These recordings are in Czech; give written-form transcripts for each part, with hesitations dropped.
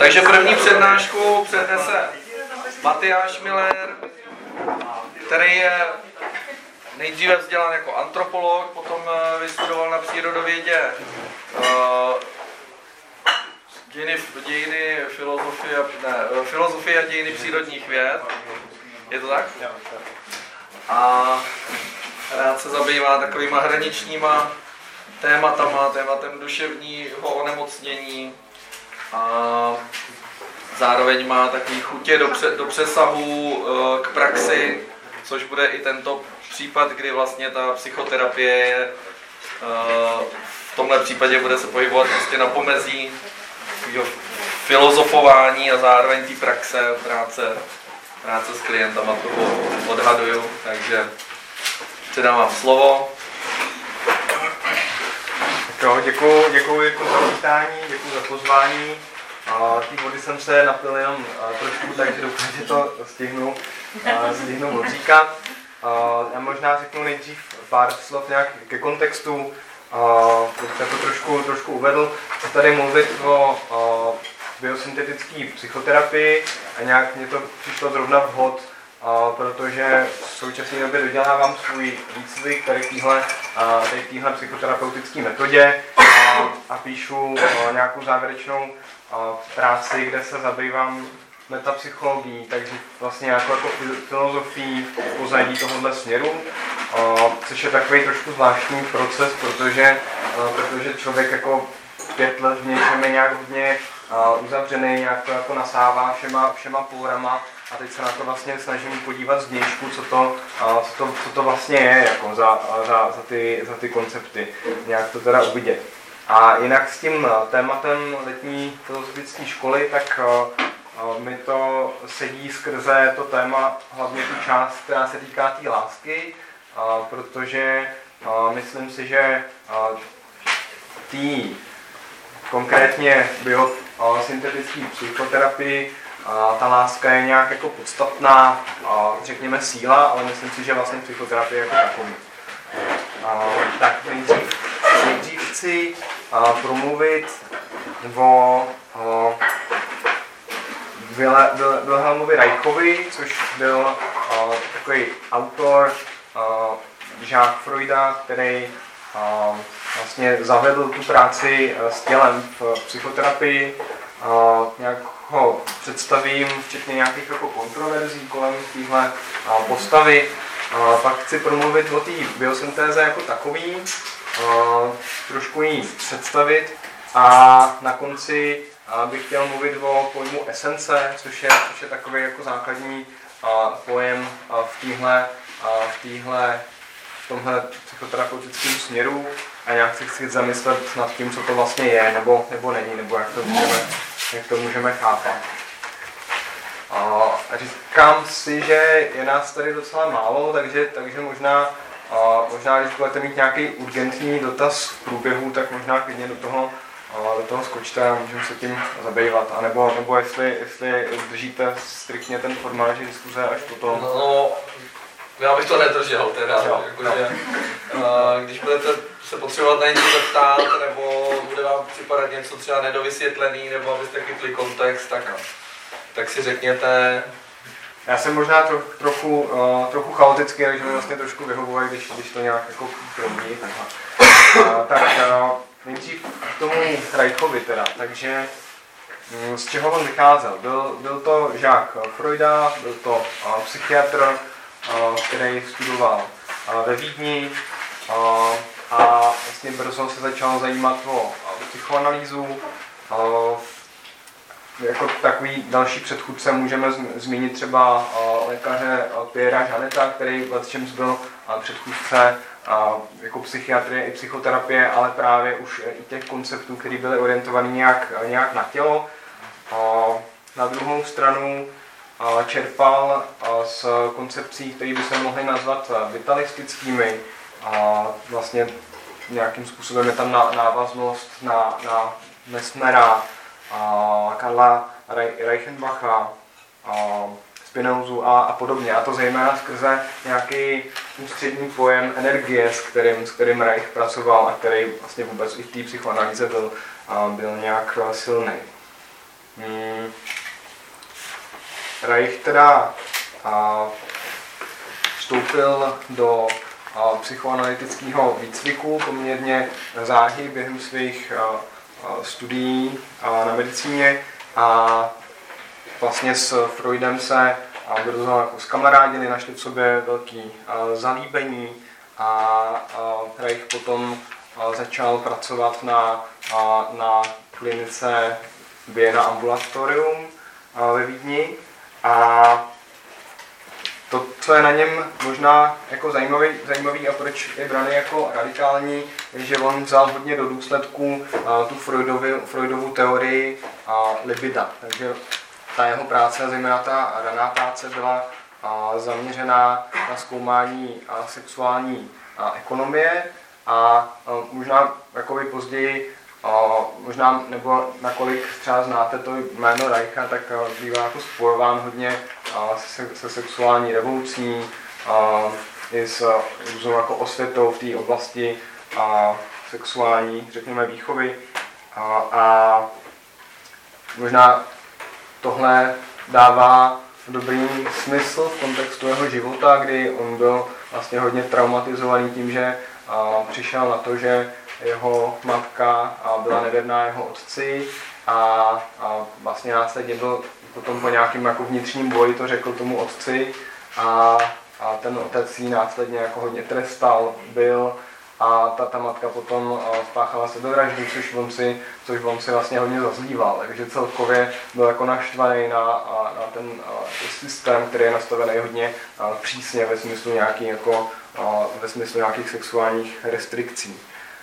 Takže první přednášku přednese Matyáš Miller, který je nejdříve vzdělán jako antropolog, potom vystudoval na přírodovědě filozofie a dějiny přírodních věd. Je to tak? A rád se zabývá takovýma hraničníma tématem duševního onemocnění. A zároveň má takový chutě do přesahu k praxi, což bude i tento případ, kdy vlastně ta psychoterapie je v tomhle případě bude se pohybovat prostě na pomezí filozofování a zároveň té praxe, práce s klientama, to odhaduju, takže předávám slovo. Tak jo, děkuji za vítání, děkuji za pozvání. Ty vody jsem se napil jenom trošku, takže doufám, že to stihnu odříkat. Já možná řeknu nejdřív pár slov nějak ke kontextu, jsem to trošku uvedl. Chci tady mluvit o biosyntetické psychoterapii a nějak mě to přišlo zrovna vhod, protože v současné době dodělávám svůj výcvik tady téhle psychoterapeutické metodě a píšu nějakou závěrečnou práci, kde se zabývám metapsychologií, takže vlastně jako filozofii pozadí tohohle směru, což je takový trošku zvláštní proces, protože člověk jako 5 let v něčem je nějak hodně uzavřený, nějak to jako nasává všema půrama a teď se na to vlastně snažím podívat zvnějšku, co to vlastně je jako za ty koncepty, nějak to teda uvidět. A jinak s tím tématem letní filozofické školy, tak mi to sedí skrze to téma, hlavně tu část, která se týká té lásky, protože myslím si, že konkrétně biosyntetické psychoterapii ta láska je nějak jako podstatná, řekněme síla, ale myslím si, že vlastně psychoterapie jako takový. Tak nejdřív chci promluvit o Wilhelmovi Reichovi, což byl takový autor Jacques Freuda, který vlastně zavedl tu práci s tělem v psychoterapii. Nějak ho představím, včetně nějakých jako kontroverzí kolem téhle postavy. Pak chci promluvit o té biosyntéze jako takový, trošku ji představit a na konci bych chtěl mluvit o pojmu esence, což je takový jako základní pojem v tomhle psychoterapeutickém směru a nějak si chci zamyslet nad tím, co to vlastně je, nebo není, nebo jak to můžeme chápat. Říkám si, že je nás tady docela málo, takže možná když budete mít nějaký urgentní dotaz v průběhu, tak možná klidně do toho skočte a můžeme se tím zabývat. A nebo jestli držíte striktně ten formát, že diskuze až potom. No, já bych to nedržel teda, jakože, když budete se potřebovat na něco zeptat, nebo bude vám připadat něco třeba nedovysvětlený, nebo abyste chytli kontext, tak si řekněte. Já jsem možná trochu chaotický, takže mi vlastně trošku vyhovuje, když to nějak jako proudí. Tak nejdřív k tomu Reichovi teda, takže z čeho on vycházel? Byl to Jacques Freuda, byl to psychiatr, který studoval ve Vídni a vlastně brzo se začal zajímat o psychoanalýzu. Jako takový další předchůdce můžeme zmínit třeba lékaře Pierra Janeta, který letčems byl předchůdce jako psychiatrie i psychoterapie, ale právě už i těch konceptů, které byly orientované nějak na tělo. Na druhou stranu čerpal z koncepcí, které by se mohly nazvat vitalistickými. Vlastně nějakým způsobem je tam návaznost na Messnera, Karla Reichenbacha, Spinozu a podobně. A to zejména skrze nějaký ústřední pojem energie, s kterým Reich pracoval a který vlastně vůbec i v té psychoanalýze byl nějak silný. Reich teda vstoupil do psychoanalytického výcviku poměrně záhy během svých studií na medicíně a vlastně s Freudem se brzo jako zkamarádili, našli v sobě velký zalíbení a Reich potom začal pracovat na klinice Vienna Ambulatorium ve Vídni a to, co je na něm možná jako zajímavý a proč je braný jako radikální, je, že on vzal hodně do důsledku tu Freudovu teorii libida. Takže ta jeho práce, zejména ta raná práce, byla zaměřená na zkoumání sexuální ekonomie a možná jakoby později, možná nebo nakolik třeba znáte to jméno Reicha, tak bývá jako spojován hodně se sexuální revolucí i s různou jako osvětou v té oblasti sexuální, řekněme, výchovy a možná tohle dává dobrý smysl v kontextu jeho života, kdy on byl vlastně hodně traumatizovaný tím, že přišel na to, že jeho matka byla nevěrná jeho otci a vlastně následně byl potom po nějakým jako vnitřním boji to řekl tomu otci a ten otec jí následně jako hodně trestal, byl a ta matka potom spáchala sebevraždu, což on si vlastně hodně zazlíval, takže celkově byl jako naštvaný na ten systém, který je nastavený hodně přísně ve smyslu nějakých sexuálních restrikcí.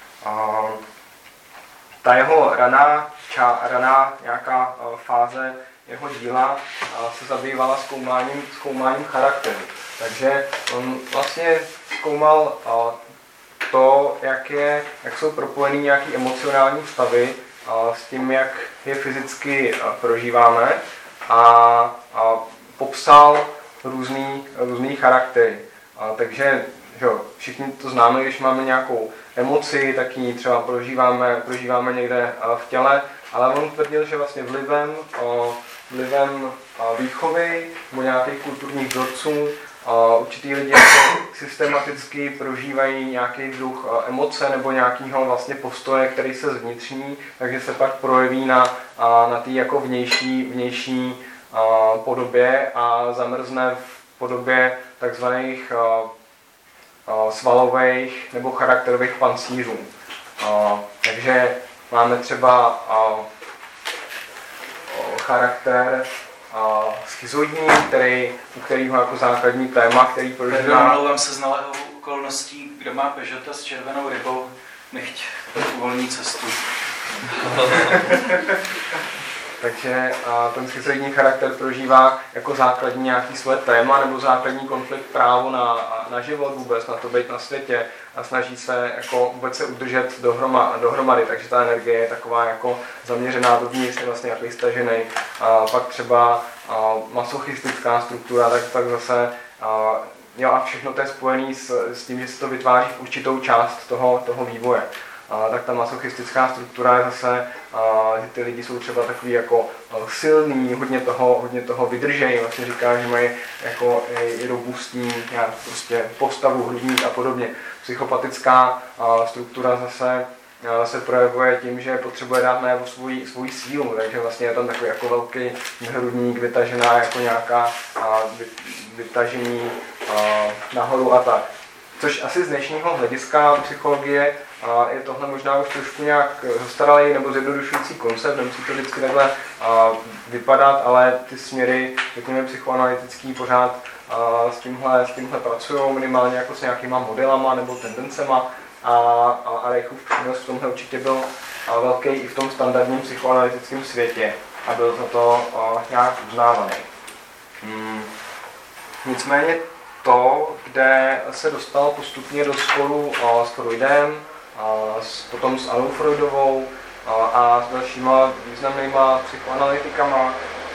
Ta jeho raná nějaká fáze jeho díla se zabývala zkoumáním charakteru. Takže on vlastně zkoumal to, jak jsou propojený nějaký emocionální stavy s tím, jak je fyzicky prožíváme a popsal různý charaktery. Takže všichni to známe, když máme nějakou emoci, tak ji třeba prožíváme někde v těle, ale on tvrdil, že vlastně vlivem výchovy nebo nějakých kulturních vzorců určitý lidi systematicky prožívají nějaký druh emoce nebo nějakého vlastně postoje, který se zvnitřní, takže se pak projeví na té jako vnější podobě a zamrzne v podobě takzvaných svalových nebo charakterových pancířů. Takže máme třeba charakter schizoidní, u kterého jako základní téma, který prožívá... Omlouvám se z nalého okolností, kdo má Peugeota s červenou rybou, nechť uvolní cestu. Takže ten schizoidní charakter prožívá jako základní nějaký své téma nebo základní konflikt právo na život vůbec, na to být na světě a snaží se jako vůbec se udržet dohromady, takže ta energie je taková jako zaměřená dovnitř, vlastně jako stažený. Pak třeba masochistická struktura, tak zase a všechno to je spojené s tím, že se to vytváří v určitou část toho vývoje. Tak ta masochistická struktura je zase, že ty lidi jsou třeba takový jako silný, hodně toho vydržejí, vlastně říká, že mají jako i robustní prostě postavu, hrudník a podobně. Psychopatická struktura zase se projevuje tím, že potřebuje dát najevo svou sílu, takže vlastně je tam takový jako velký hrudník, vytažená jako nějaká vytažení nahoru a tak. Což asi z dnešního hlediska psychologie je tohle možná už trošku nějak zastaralý nebo zjednodušující koncept, nemusí to vždycky takhle vypadat, ale ty směry, řekněme, psychoanalytický pořád s tímhle pracují, minimálně jako s nějakýma modelama nebo tendencema a Reichův přínos v tomhle určitě byl velký i v tom standardním psychoanalytickém světě a byl za to nějak uznávaný. Nicméně to, kde se dostal postupně do sporu s Freudem, potom s Annou Freudovou a s dalšíma významnýma psychoanalytikama,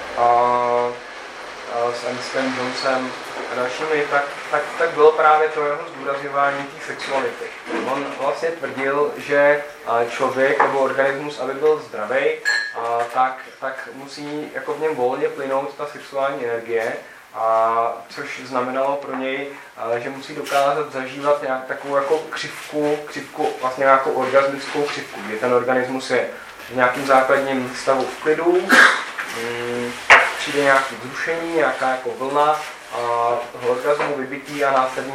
s Ernstem Jonesem a dalšími, tak bylo právě to jeho zdůrazňování té sexuality. On vlastně tvrdil, že člověk nebo organismus, aby byl zdravý, tak musí jako v něm volně plynout ta sexuální energie, což znamenalo pro něj, že musí dokázat zažívat nějak takovou jako křivku, vlastně nějakou orgasmickou křivku, kdy ten organismus je v nějakým základním stavu v klidu, pak přijde nějaké vzrušení, nějaká jako vlna toho orgasmu, vybití a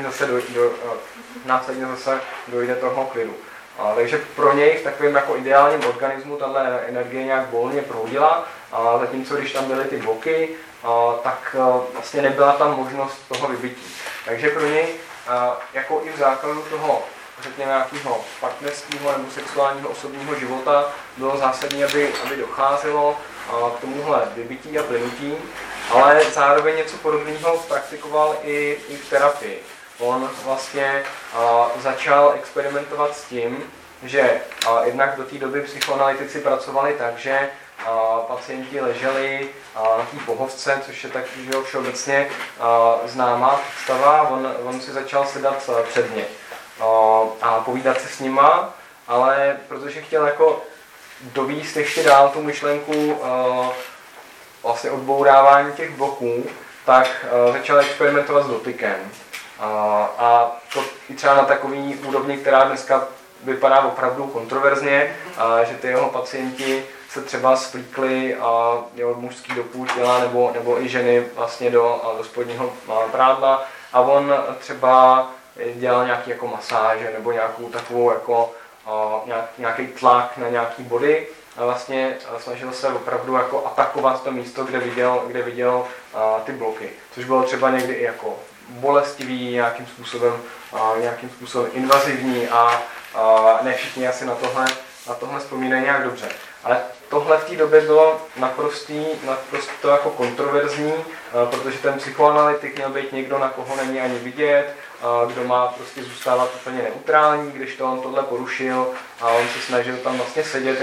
následně zase dojde toho klidu. Takže pro něj v takovém jako ideálním organismu tato energie nějak volně proudila, zatímco když tam byly ty bloky, tak vlastně nebyla tam možnost toho vybití. Takže pro něj jako i v základu toho, řekněme, nějakého partnerského nebo sexuálního osobního života bylo zásadní, aby docházelo k tomuhle vybití a plynutí, ale zároveň něco podobného praktikoval i v terapii. On vlastně začal experimentovat s tím, že jednak do té doby psychoanalytici pracovali tak, že pacienti leželi na té pohovce, což je tak všeobecně známá představa. On si začal sedat před ně a povídat si s nima, ale protože chtěl jako dovíst ještě dál tu myšlenku vlastně odbourávání těch bloků, tak začal experimentovat s dotykem. A to i třeba na takový úrovni, která dneska vypadá opravdu kontroverzně, že ty jeho pacienti se třeba splíkli od mužský do půl těla nebo i ženy vlastně do spodního prádla a on třeba dělal nějaký jako masáže nebo nějakou takovou jako nějaký tlak na nějaký body a vlastně snažil se opravdu jako atakovat to místo, kde viděl ty bloky, což bylo třeba někdy i jako bolestivý, nějakým způsobem invazivní a ne všichni asi na tohle vzpomínají nějak dobře. Ale tohle v té době bylo naprosto jako kontroverzní, protože ten psychoanalytik měl být někdo, na koho není ani vidět, kdo má prostě zůstávat úplně neutrální, když to on tohle porušil a on se snažil tam vlastně sedět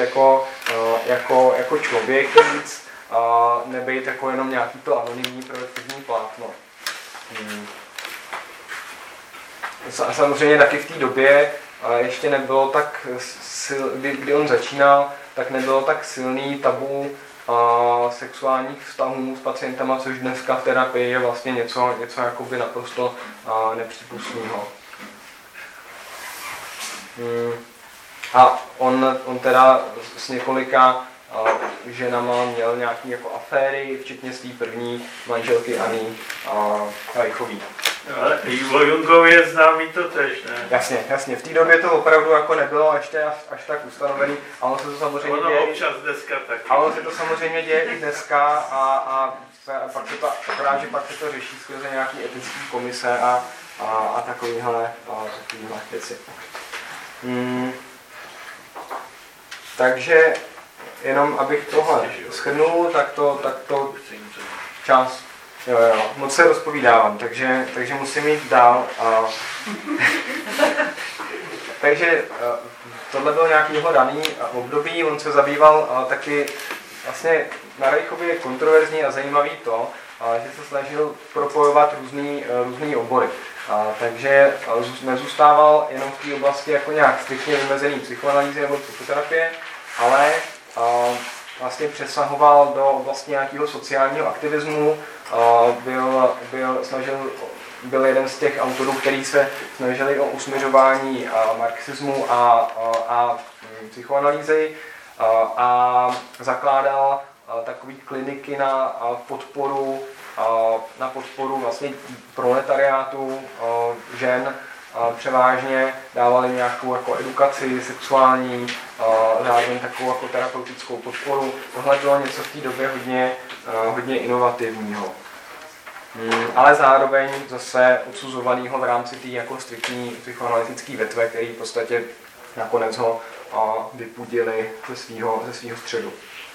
jako člověk víc, nebejt jako jenom nějaký to anonymní projektivní plátno. A samozřejmě taky v té době ještě nebylo tak kdy on začínal, tak nebylo tak silný tabu sexuálních vztahů s pacientama, což dneska v terapii je vlastně něco jakoby naprosto nepřípustného. A on teda s několika ženama měl nějaký jako aféry, včetně své první manželky Anny Reichový. Ale Ivo Jungov je známý to tež, ne? Jasně. V té době to opravdu jako nebylo ještě až tak ustanovený, a ono se to samozřejmě děje. Občas dneska taky. A ono se to samozřejmě děje i dneska a pak se to řeší skrze nějaký etický komise a takovýhle věci. Takže jenom abych tohle shrnul, tak to čas. Jo, moc se rozpovídávám, takže musím jít dál. Takže tohle byl nějaký jeho daný období, on se zabýval taky, vlastně na Reichově je kontroverzní a zajímavý to, že se snažil propojovat různý obory. Takže nezůstával jenom v té oblasti jako nějak striktně vymezený psychoanalýzy nebo psychoterapie, ale vlastně přesahoval do oblasti nějakého sociálního aktivismu, byl jeden z těch autorů, který se snažili o usměřování marxismu a psychoanalýzy a zakládal takové kliniky na podporu vlastně proletariátu žen. Převážně dávali nějakou jako edukaci sexuální, zároveň takovou jako terapeutickou podporu. Tohle bylo něco v té době hodně inovativního. Ale zároveň zase odsuzovanýho v rámci té jako striktní psychoanalytické větve, který v podstatě nakonec ho vypudili ze svého středu.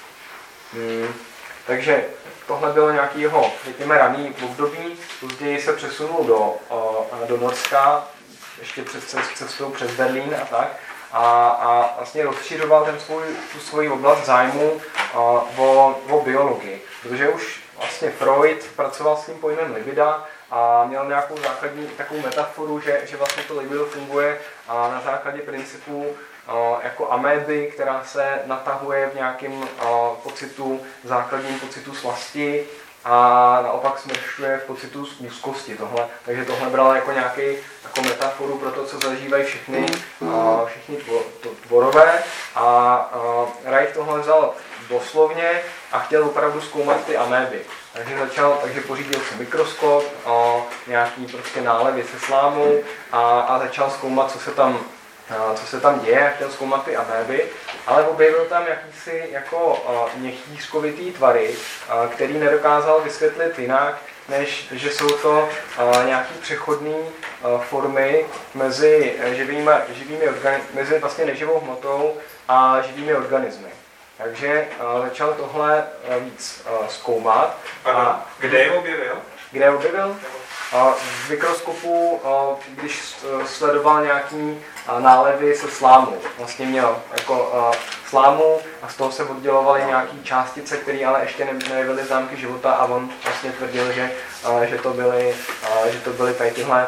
Takže tohle bylo nějaký jeho, řekněme, raný období. Později se přesunul do Norska, ještě před cestou přes Berlín a tak. A vlastně rozšiřoval tu svoji oblast zájmu o biologii. Protože už vlastně Freud pracoval s tím pojmem libida a měl nějakou základní takovou metaforu, že vlastně to libido funguje na základě principů jako améby, která se natahuje v nějakém základním pocitu slasti a naopak smršťuje v pocitu úzkosti. Takže tohle brala jako nějaký jako metaforu pro to, co zažívají všichni tvorové. A Reich tohle vzal doslovně a chtěl opravdu zkoumat ty améby. Takže pořídil si mikroskop, nějaký prostě nálevy se slámou a začal zkoumat, co se tam děje, a chtěl zkoumat ty améby, ale objevil tam jakýsi jako měchýřkovitý tvary, který nedokázal vysvětlit jinak, než že jsou to nějaký přechodné formy mezi mezi vlastně neživou hmotou a živými organismy. Takže začal tohle víc zkoumat. Kde je objevil? Kde je objevil? V mikroskopu, když sledoval nějaký nálevy se slámou. Vlastně měl jako slámu a z toho se oddělovaly nějaké částice, které ale ještě nebyly známky života, a on vlastně tvrdil, že to byly tady tyhle,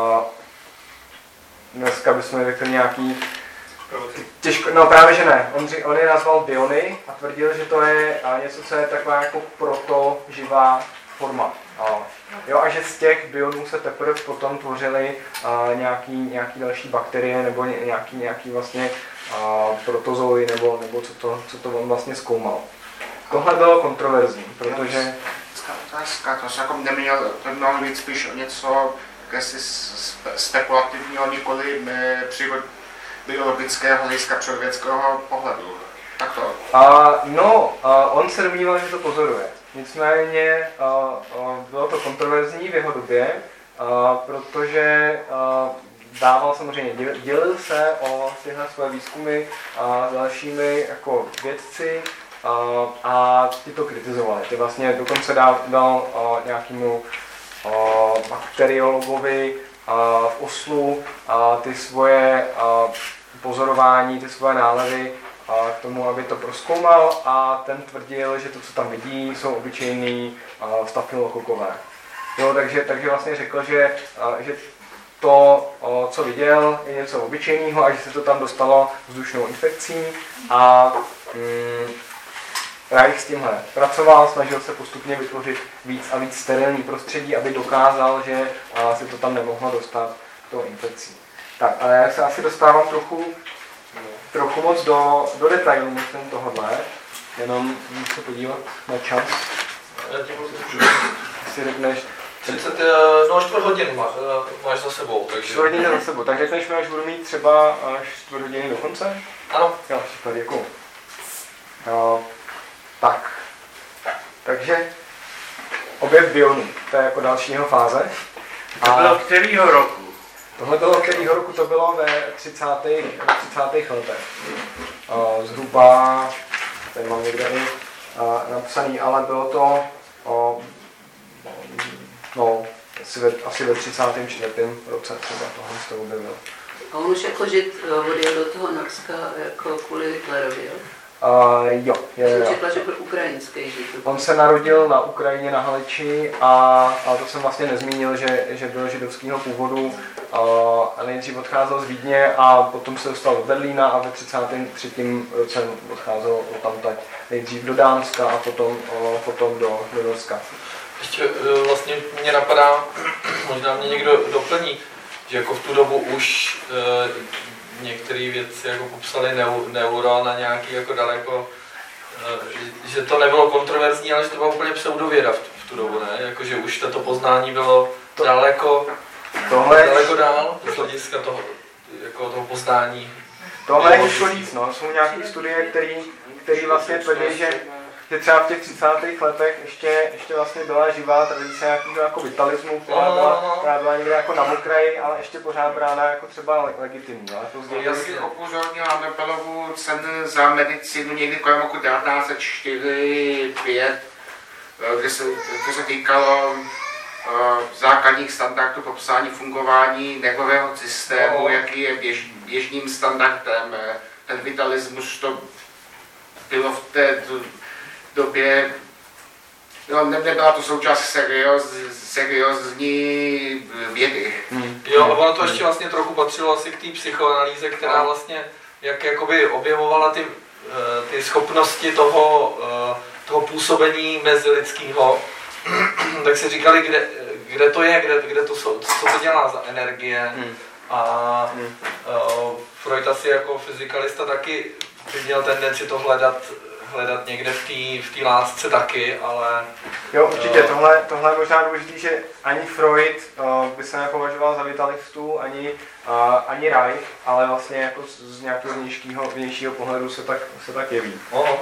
dneska bychom řekli nějaký těžko, no právě že ne. On je nazval biony a tvrdil, že to je něco, co je taková jako protoživá forma. A že z těch bionů se teprve potom tvořily nějaký další bakterie nebo nějaký vlastně protozooid nebo co to on vlastně zkoumal. Tohle bylo kontroverzní, protože... Otázka, to se jako neměl být spíš o něco spekulativního, nikoli biologického hlediska člověkského pohledu. Tak to? On se domníval, že to pozoruje. Nicméně bylo to kontroverzní v jeho době, protože dával samozřejmě, dělil se o tyhle své výzkumy s dalšími jako vědci a ti to kritizovali. Ty vlastně dokonce dal nějakému bakteriologovi v Oslu ty svoje pozorování, ty svoje nálevy k tomu, aby to prozkoumal, a ten tvrdil, že to, co tam vidí, jsou obyčejný stafylokokové. Takže vlastně řekl, že to, co viděl, je něco obyčejného a že se to tam dostalo vzdušnou infekcí, a Reich s tímhle pracoval, snažil se postupně vytvořit víc a víc sterilní prostředí, aby dokázal, že se to tam nemohlo dostat tou infekcí. Tak, ale já se asi dostávám trochu moc do detailů, myslím tohodle, jenom se podívat na čas. Já ti budu si řekneš... 4 hodin máš za sebou, takže... 4 hodiny za sebou, tak řekneš mi, až budu mít třeba 4 hodiny do konce? Ano. Jo, super, děkuju. Tak, takže objev bionů, to je jako další jeho fáze. To bylo kterýho roku? Tohle bylo kterýho roku? To bylo ve 30. letech. Zhruba, tady mám někde napsaný, ale bylo to asi ve 34. roce třeba tohle z toho objevil. A on už jako žid odjel do toho Norska jako kvůli Hitlerovi, jo? Jo. Jsem četla, že byl ukrajinský žid. On se narodil na Ukrajině, na Haliči, a to jsem vlastně nezmínil, že byl židovského původu. Nejdřív odcházel z Vídně a potom se dostal do Berlína a ve 33. roce odcházel tamtať nejdřív do Dánska a potom do Norska. Ještě vlastně mě napadá, možná mě někdo doplní, že jako v tu dobu už některé věci jako popsali neuron a nějaký jako daleko, že to nebylo kontroverzní, ale že to byla úplně pseudověda v tu dobu, ne? Jako, že už toto poznání bylo daleko dál z hlediska toho poznání. Tohle je něco víc, no. Jsou nějaké studie, které vlastně tvrdí, že třeba v těch 30. letech ještě vlastně byla živá tradice nějakého jako vitalismu, která byla někde jako na okraji, ale ještě pořád brána jako třeba legitimní. Já si upozornil na Nobelovu cenu za medicínu někdy kolem roku 1904-1905, kde se týkalo základních standardů popsání fungování nervového systému, jaký je běžným standardem. Ten vitalismus to bylo v té době, nebyla to součást seriózní vědy. Jo, a ono to ještě vlastně trochu patřilo asi k té psychoanalýze, která vlastně jak jakoby objevovala ty schopnosti toho působení mezilidského, tak si říkali, kde to je, kde to, co to dělá za energie. A Freud asi jako fyzikalista taky by měl tendenci to hledat někde v té lásce taky, ale... Jo, určitě, tohle je možná důležitý, že ani Freud by se nepovažoval za vitalistu, ani Reich, ale vlastně jako z nějakého vnějšího pohledu se tak jeví.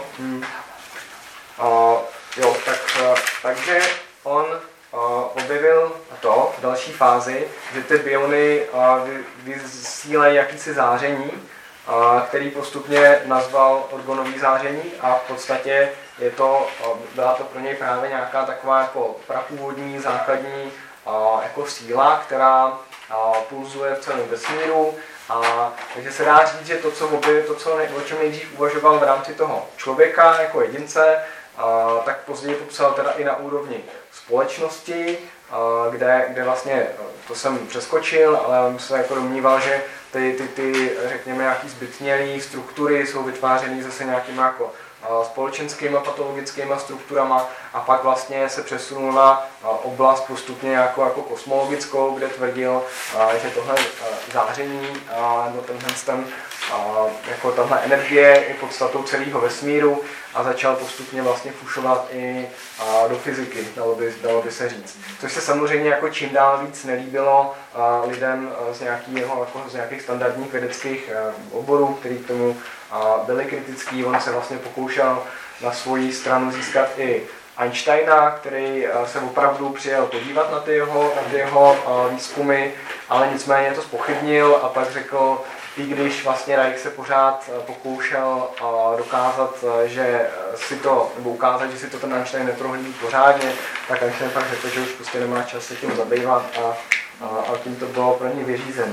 Takže on objevil to v další fázi, že ty biony vysílají jakýsi záření, který postupně nazval orgonový záření a v podstatě byla to pro něj právě nějaká taková jako prapůvodní, základní jako síla, která pulzuje v celém vesmíru. Takže se dá říct, že o čem nejdřív uvažoval v rámci toho člověka jako jedince, tak později popsal teda i na úrovni společnosti, kde vlastně, to jsem přeskočil, ale on se jako domníval, že ty řekněme, nějaký zbytnělý struktury jsou vytvářeny zase nějakými jako společenskými patologickými strukturama a pak vlastně se přesunul na oblast postupně jako kosmologickou, kde tvrdil, že tohle záření nebo jako tahle energie je podstatou celého vesmíru a začal postupně vlastně fušovat i do fyziky, dalo by se říct. Což se samozřejmě jako čím dál víc nelíbilo lidem z nějakých standardních vědeckých oborů, který k tomu byli kritický. On se vlastně pokoušel na svoji stranu získat i Einsteina, který se opravdu přijel podívat na ty jeho výzkumy, ale nicméně to zpochybnil a pak řekl, i když vlastně Reich se pořád pokoušel dokázat, ukázat, že si to ten Einstein neprohlídí pořádně, tak Einstein pak řekl, že už prostě nemá čas se tím zabývat a tím to bylo pro ně vyřízené.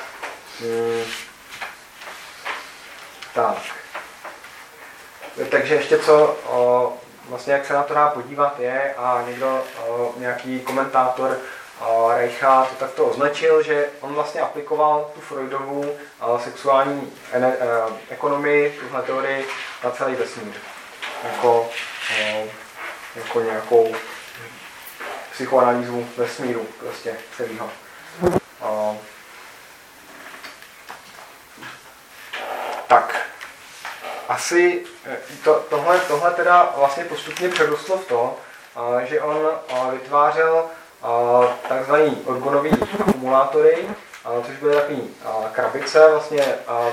Tak. Takže ještě co, vlastně jak se na to dá podívat je a nějaký komentátor Reicha to takto označil, že on vlastně aplikoval tu Freudovu sexuální ekonomii, tuhle teorii na celý vesmír. Jako nějakou psychoanalýzu vesmíru prostě celého. Tak. Asi tohle teda vlastně postupně přerostlo v to, že on vytvářel takzvaný orgonový akumulátory, což byly takové krabice, vlastně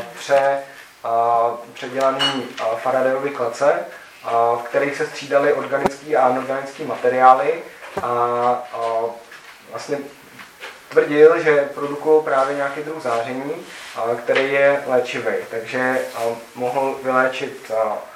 předělané Faradayovy klece, v kterých se střídaly organické a anorganické materiály a vlastně tvrdil, že produkují právě nějaký druh záření, který je léčivý, takže mohl vyléčit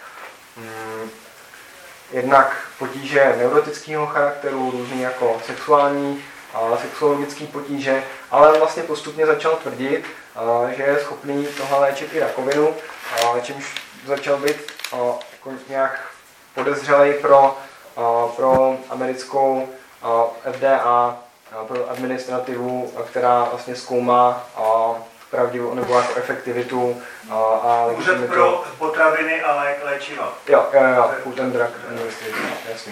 jednak potíže neurotického charakteru, různý jako sexuologické potíže, ale on vlastně postupně začal tvrdit, že je schopný tohle léčit i rakovinu, čímž začal být jako nějak podezřelý pro americkou FDA, pro administrativu, která vlastně zkoumá pravdivou nebo jako efektivitu a Úřad pro potraviny a léčiva. Jo, Food and Drug Administration, jasně.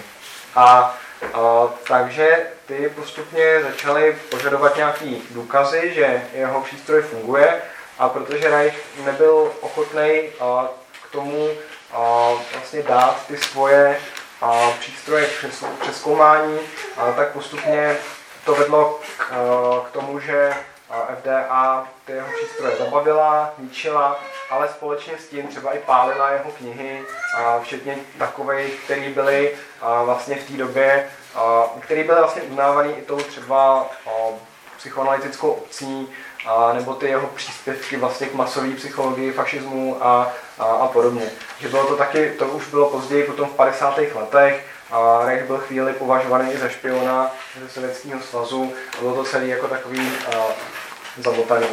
Takže ty postupně začaly požadovat nějaký důkazy, že jeho přístroj funguje a protože Reich nebyl ochotný k tomu vlastně dát ty svoje přístroje k přezkoumání, tak postupně to vedlo k tomu, že FDA ty jeho přístroje zabavila, ničila, ale společně s tím třeba i pálila jeho knihy, včetně takových, které byly vlastně v té době, které byly vlastně uznávané i tou třeba psychoanalytickou obcí, nebo ty jeho příspěvky vlastně k masové psychologii, fašismu a podobně. Že bylo to taky, to už bylo později, potom v 50. letech, Reich byl chvíli považovaný i za špiona ze Sovětského svazu a bylo to celý jako takový zamotaný.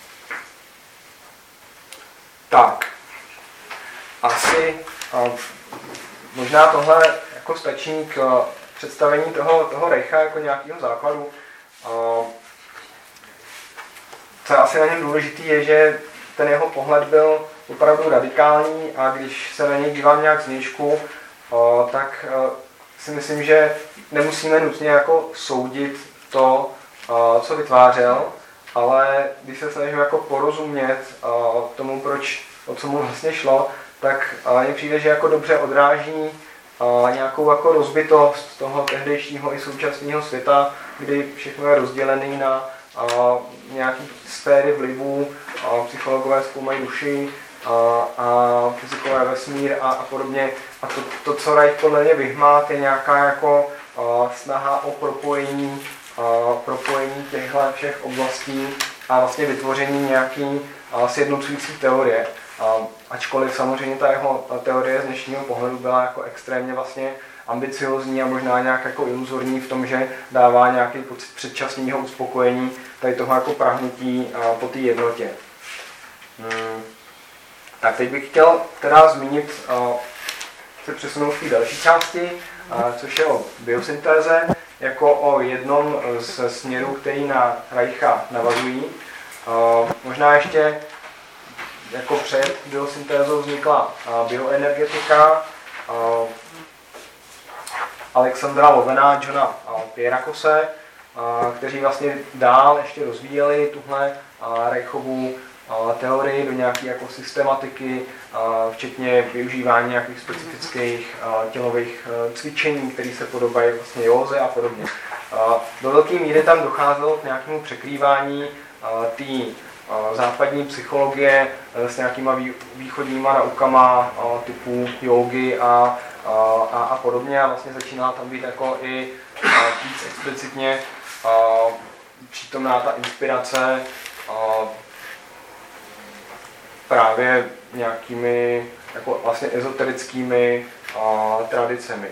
Tak, asi možná tohle jako stačí k představení toho Reicha jako nějakého základu. Co je asi na něm důležitý je, že ten jeho pohled byl opravdu radikální a když se na něj dívám nějak zvnějšku, tak si myslím, že nemusíme nutně jako soudit to, co vytvářel, ale když se snažím jako porozumět tomu, o co mu vlastně šlo, tak mně přijde, že jako dobře odráží nějakou jako rozbitost toho tehdejšího i současného světa, kdy všechno je rozdělené na nějaké sféry vlivů, psychologové zkoumají duši, a fyzikové vesmír a podobně. A to, co Reich podle mě vyhmát, je nějaká jako snaha o propojení těchto všech oblastí a vlastně vytvoření nějaký sjednocující teorie. Ačkoliv samozřejmě ta jeho teorie z dnešního pohledu byla jako extrémně vlastně ambiciozní a možná nějak jako iluzorní v tom, že dává nějaký pocit předčasného uspokojení tady toho jako prahnutí po té jednotě. Tak teď bych chtěl teda zmínit, se přesunout v té další části, což je o biosyntéze, jako o jednom ze směrů, který na Reicha navazují. Možná ještě jako před biosyntézou vznikla bioenergetika Alexandra Lovena, Johna Pierrakose, kteří vlastně dál ještě rozvíjeli tuhle Reichovu teorii do nějaké jako systematiky, včetně využívání nějakých specifických tělových cvičení, které se podobají vlastně józe a podobně. Do velké míry tam docházelo k nějakému překrývání té západní psychologie s nějakýma východníma naukama typu jógy a podobně, a vlastně začíná tam být jako i víc explicitně přítomná ta inspirace právě nějakými jako vlastně ezoterickými tradicemi.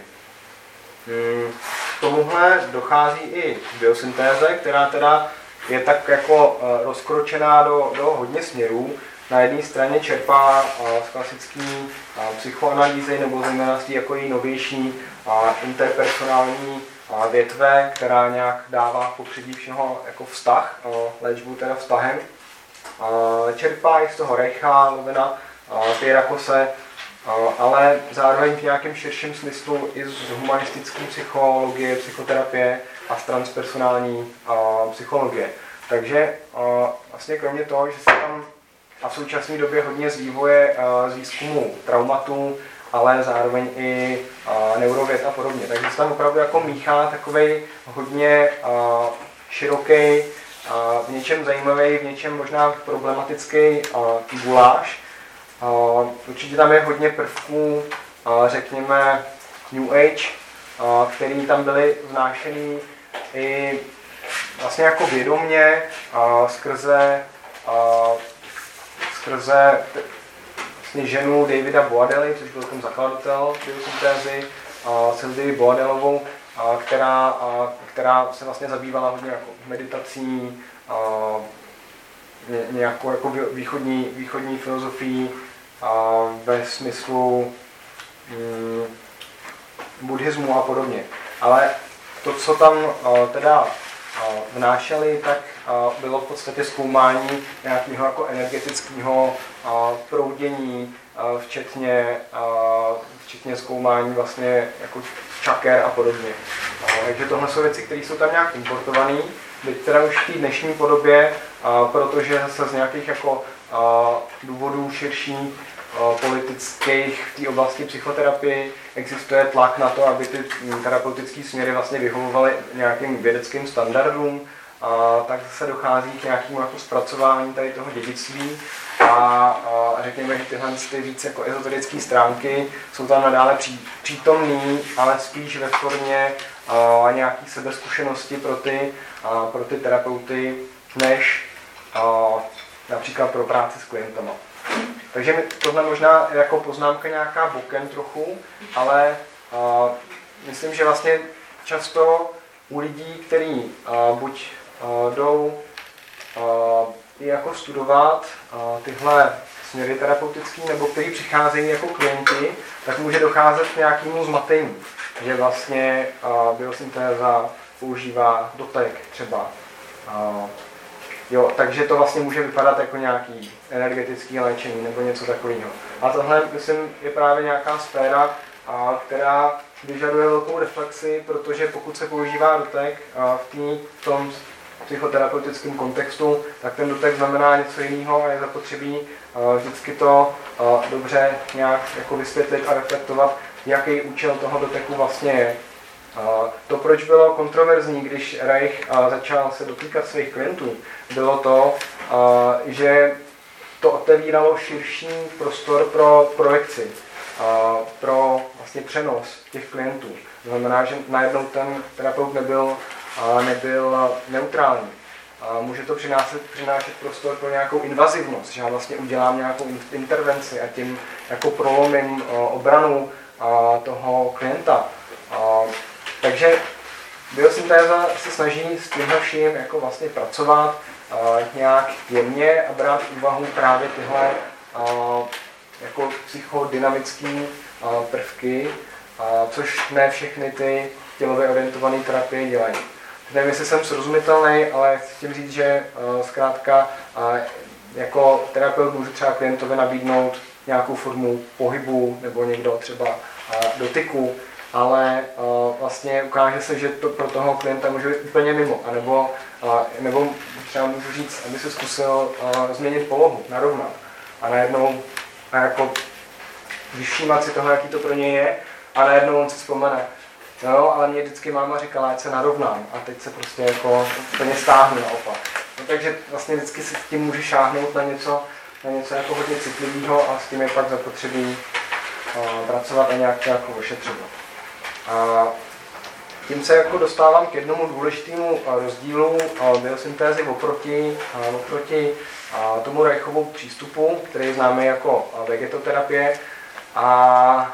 K tomuhle dochází i biosyntéze, která teda je tak jako rozkročená do hodně směrů. Na jedné straně čerpá z klasické psychoanalýzy nebo zejména z té jako její novější interpersonální větve, která nějak dává v popředí všeho jako vztah, léčbu teda vztahem. Čerpá i z toho Reicha, Lovena, Pierrakose, ale zároveň v nějakém širším smyslu i z humanistické psychologie, psychoterapie a z transpersonální psychologie. Takže vlastně kromě toho, že se tam a v současné době hodně z vývoje, z výzkumu traumatů, ale zároveň i neurověd a podobně. Takže se tam opravdu jako míchá takovej hodně široký, v něčem zajímavý, v něčem možná problematický guláš. Určitě tam je hodně prvků, řekněme, New Age, který tam byly vnášený i vlastně jako vědomně skrze vlastně ženu Davida Boadely, což byl ten zakladatel biosyntézy, Sylvii Boadelovou, která se vlastně zabývala hodně jako meditací, nějakou jako východní filozofii ve smyslu buddhismu a podobně. Ale to, co tam teda vnášeli, tak bylo v podstatě zkoumání nějakého jako energetického proudění, včetně zkoumání vlastně jako čaker a podobně. Takže tohle jsou věci, které jsou tam nějak importované, byť teda už v té dnešní podobě, protože zase z nějakých jako důvodů širší politických v té oblasti psychoterapie existuje tlak na to, aby ty terapeutické směry vlastně vyhovovaly nějakým vědeckým standardům, tak se dochází k nějakému jako zpracování tady toho dědictví a řekněme, že tyhle víc jako ezoterické stránky jsou tam nadále přítomný, ale spíš ve formě nějaký sebezkušenosti pro ty terapeuty, než například pro práci s klientama. Takže tohle možná jako poznámka nějaká bokem trochu, ale myslím, že vlastně často u lidí, kteří buď jdou i jako studovat tyhle směry terapeutický, nebo kteří přicházejí jako klienti, tak může docházet k nějakému zmatení, že vlastně biosyntéza používá dotek třeba, Jo, takže to vlastně může vypadat jako nějaký energetický léčení nebo něco takového. A tohle, myslím, je právě nějaká sféra, která vyžaduje velkou reflexi, protože pokud se používá dotek v tom psychoterapeutickém kontextu, tak ten dotek znamená něco jiného a je zapotřebí vždycky to dobře nějak jako vysvětlit a reflektovat, jaký účel toho doteku vlastně je. To, proč bylo kontroverzní, když Reich začal se dotýkat svých klientů, bylo to, že to otevíralo širší prostor pro projekci, pro vlastně přenos těch klientů. To znamená, že najednou ten terapeut nebyl neutrální. Může to přinášet prostor pro nějakou invazivnost, že já vlastně udělám nějakou intervenci a tím jako prolomím obranu toho klienta. Takže biosyntéza se snaží s tímhle vším jako vlastně pracovat nějak jemně a brát v úvahu právě tyhle jako psychodynamické prvky, což ne všechny ty tělově orientované terapie dělají. Nevím, jestli jsem srozumitelný, ale chci tím říct, že zkrátka jako terapeut můžu třeba klientovi nabídnout nějakou formu pohybu nebo někdo třeba dotyku, ale vlastně ukáže se, že to pro toho klienta může být úplně mimo. Nebo třeba můžu říct, aby se zkusil změnit polohu, narovnat. A najednou jako vyšímat si toho, jaký to pro něj je, a najednou on si vzpomene, no, ale mě vždycky máma říkala, ať se narovnám, a teď se prostě jako úplně stáhnu naopak. No, takže vlastně vždycky si tím může šáhnout na něco jako hodně citlivého a s tím je pak zapotřebí pracovat a nějak jako ošetřovat. A tím se jako dostávám k jednomu důležitému rozdílu biosyntézy oproti tomu Reichovu přístupu, který je známý jako vegetoterapie. A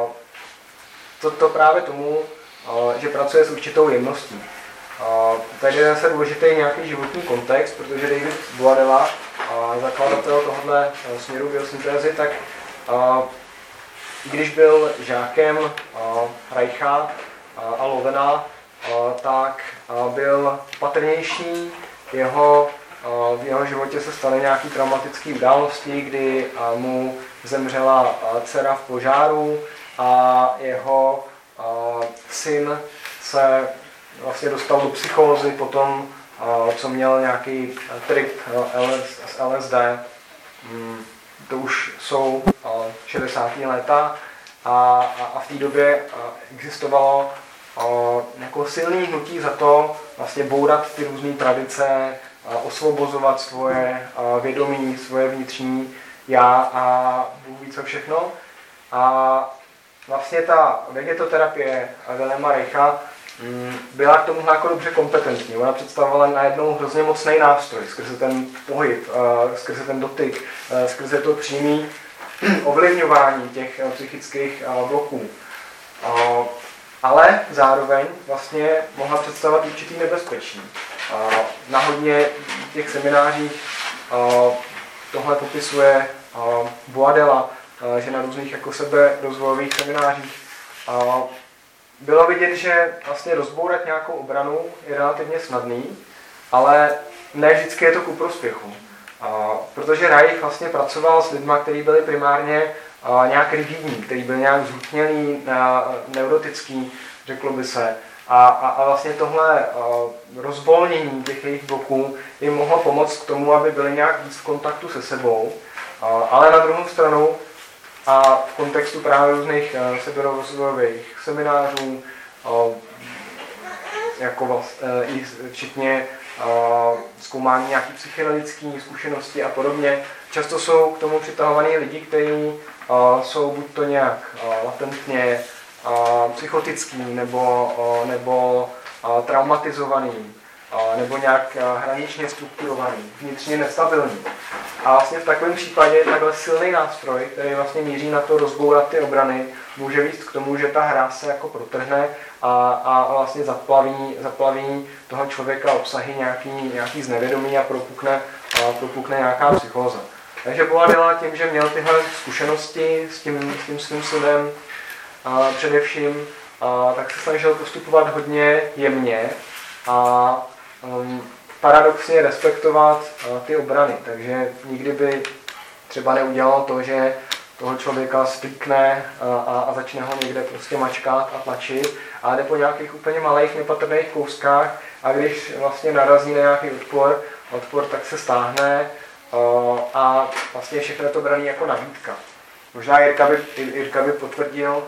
to právě tomu, že pracuje s určitou jemností. Tady je zase důležitý nějaký životní kontext, protože David Boadella, zakladatel tohoto směru biosyntézy, tak když byl žákem Reicha a Lovena, tak byl patrnější, v jeho životě se staly nějaké traumatické události, kdy mu zemřela dcera v požáru a jeho syn se vlastně dostal do psychózy potom, co měl nějaký trip z LSD. To už jsou 60. léta a v té době existovalo jako silné hnutí za to vlastně bourat ty různé tradice, osvobozovat svoje vědomí, svoje vnitřní já a Bůh ví co všechno. A vlastně ta vegetoterapie Wilhelma Reicha byla k tomu jako dobře kompetentní. Ona představovala najednou hrozně mocný nástroj skrze ten pohyb, skrze ten dotyk, skrze to přímé ovlivňování těch psychických bloků. Ale zároveň vlastně mohla představovat určitý nebezpečí. Na hodně těch seminářích tohle popisuje Boadella, že na různých jako seberozvojových seminářích bylo vidět, že vlastně rozbourat nějakou obranu je relativně snadný, ale ne vždycky je to ku prospěchu. Protože Reich vlastně pracoval s lidmi, kteří byli primárně nějak rigidní, kteří byli nějak zhutnělí, neurotický, řeklo by se. A vlastně tohle rozvolnění těch jejich bloků jim mohlo pomoct k tomu, aby byli nějak víc v kontaktu se sebou. Ale na druhou stranu a v kontextu právě různých seberozvojových seminářů, jako vlastně, i včetně zkoumání nějakých psychedelických zkušeností a podobně. Často jsou k tomu přitahovaní lidi, kteří jsou buď to nějak latentně psychotický nebo traumatizovaný, nebo nějak hraničně strukturovaný, vnitřně nestabilní. A vlastně v takovém případě takhle silný nástroj, který vlastně míří na to rozbourat ty obrany, může vést k tomu, že ta hra se jako protrhne a vlastně zaplaví toho člověka obsahy nějaký znevědomí a propukne nějaká psychóza. Takže Boadella tím, že měl tyhle zkušenosti s tím svým synem tak se snažil postupovat hodně jemně a paradoxně respektovat ty obrany, takže nikdy by třeba neudělal to, že toho člověka stykne a začne ho někde prostě mačkat a tlačit, ale jde po nějakých úplně malých nepatrných kouskách a když vlastně narazí na nějaký odpor, tak se stáhne a vlastně všechno je to braný jako nabídka. Možná Jirka by potvrdil,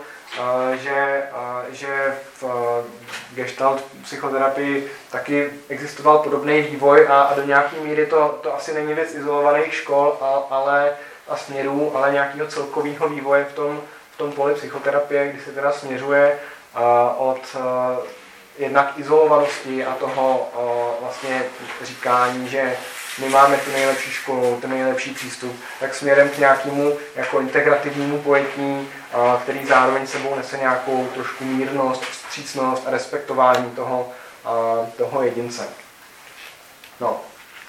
že v gestalt psychoterapii taky existoval podobný vývoj a do nějaké míry to asi není věc izolovaných škol, a směrů, ale nějakého celkového vývoje v tom poli psychoterapie, kdy se teda směřuje od jednak izolovanosti a toho vlastně říkání, že my máme tu nejlepší školu, ten nejlepší přístup, tak směrem k nějakému jako integrativnímu pojetí, který zároveň sebou nese nějakou trošku mírnost, vstřícnost a respektování toho jedince. No.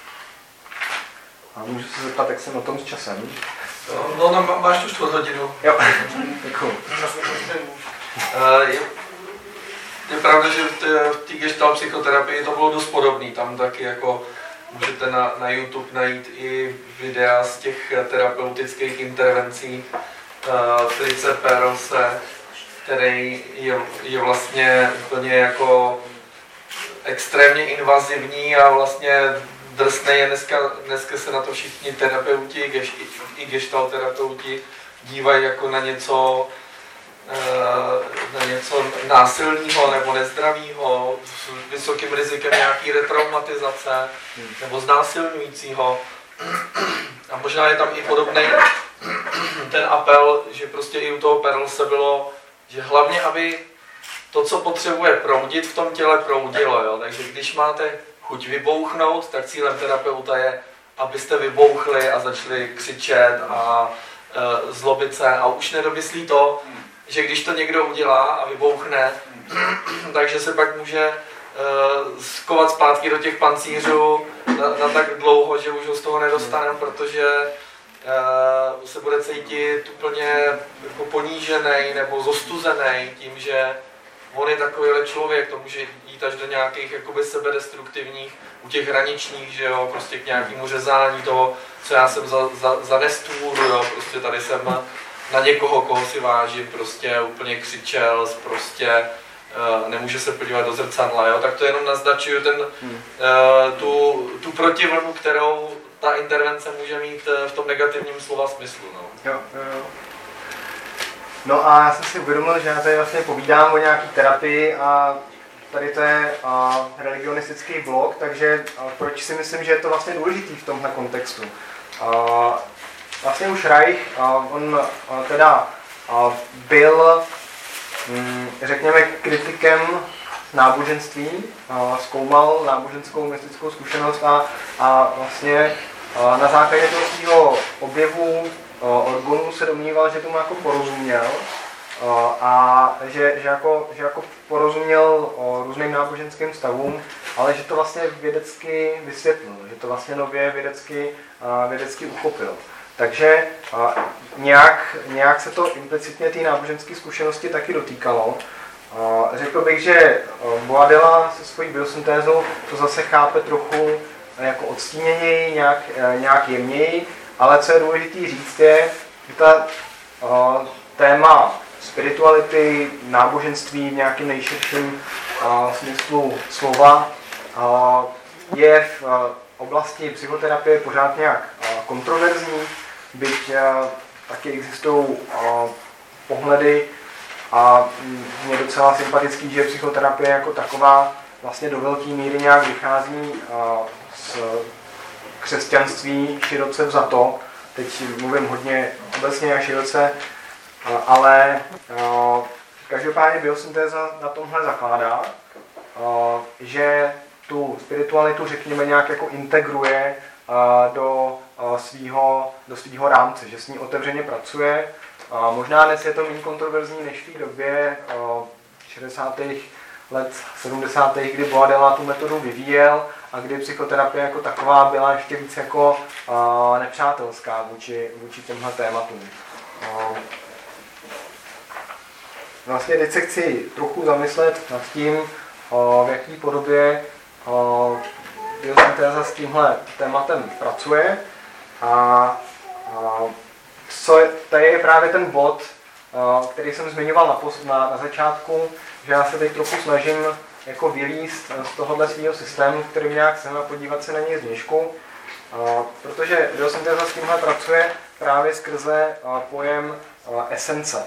A můžu se zeptat, jak jsem na tom s časem? No, máš tu 4 hodinu. Jo, děkuju. Je pravda, že v té gestalt psychoterapii to bylo dost podobný. Tam taky jako můžete na YouTube najít i videa z těch terapeutických intervencí Fritze Perlse, který je vlastně úplně jako extrémně invazivní a vlastně drsný je dneska se na to všichni terapeuti, i gestalt terapeuti dívají jako na něco násilného nebo nezdravého, s vysokým rizikem nějaký retraumatizace nebo znásilňujícího. A možná je tam i podobný ten apel, že prostě i u toho Perlse bylo, že hlavně, aby to, co potřebuje proudit, v tom těle proudilo. Jo? Takže když máte chuť vybouchnout, tak cílem terapeuta je, abyste vybouchli a začali křičet a zlobit se. A už nedomyslí to, že když to někdo udělá a vybouchne, takže se pak může skovat zpátky do těch pancířů na tak dlouho, že už ho z toho nedostaneme, protože se bude cítit úplně jako ponížený nebo zostuzený tím, že on je takovýhle člověk, to může jít až do nějakých jakoby sebedestruktivních, u těch hraničních, že jo, prostě k nějakému řezání toho, co já jsem za nestvůru, jo, prostě tady jsem na někoho, koho si vážím, prostě úplně křičel, prostě nemůže se podívat do zrcadla, jo, tak to jenom naznačuju tu protivlnu, kterou ta intervence může mít v tom negativním slova smyslu, no. Jo. No a já jsem si uvědomil, že já tady vlastně povídám o nějaký terapii a tady to je religionistický blog, takže proč si myslím, že je to vlastně důležitý v tomhle kontextu. Vlastně už Reich, on teda byl, řekněme, kritikem náboženství, zkoumal náboženskou mystickou zkušenost a vlastně na základě toho svého objevu Orgonů se domníval, že tomu jako porozuměl a že jako porozuměl různým náboženským stavům, ale že to vlastně vědecky vysvětlil, že to vlastně nově vědecky uchopil. Takže nějak se to implicitně té náboženské zkušenosti taky dotýkalo. Řekl bych, že Boadella se svojí biosyntézou to zase chápe trochu jako odstíněněji, nějak jemněji, ale co je důležité říct je, že ta téma spirituality, náboženství v nějakém nejširším smyslu slova je v oblasti psychoterapie pořád nějak kontroverzní, byť taky existují pohledy a mě docela sympatický, že psychoterapie jako taková vlastně do velké míry nějak vychází z křesťanství široce vzato. Teď mluvím hodně obecně a široce, ale každopádně biosyntéza na tomhle zakládá, že tu spiritualitu, řekněme, nějak jako integruje do svýho rámce, že s ní otevřeně pracuje. Možná dnes je to méně kontroverzní než v té době 60. let, 70. kdy Boadella tu metodu vyvíjel a kdy psychoterapie jako taková byla ještě víc jako nepřátelská vůči těmhle tématům. Vlastně teď se chci trochu zamyslet nad tím, v jaký podobě biosyntéza s tímhle tématem pracuje a tady je právě ten bod, který jsem zmiňoval na začátku, že já se teď trochu snažím jako vylízt z tohohle svého systému, který nějak chceme a podívat se na něj zvnějšku, protože biosyntéza s tímhle pracuje právě skrze pojem esence.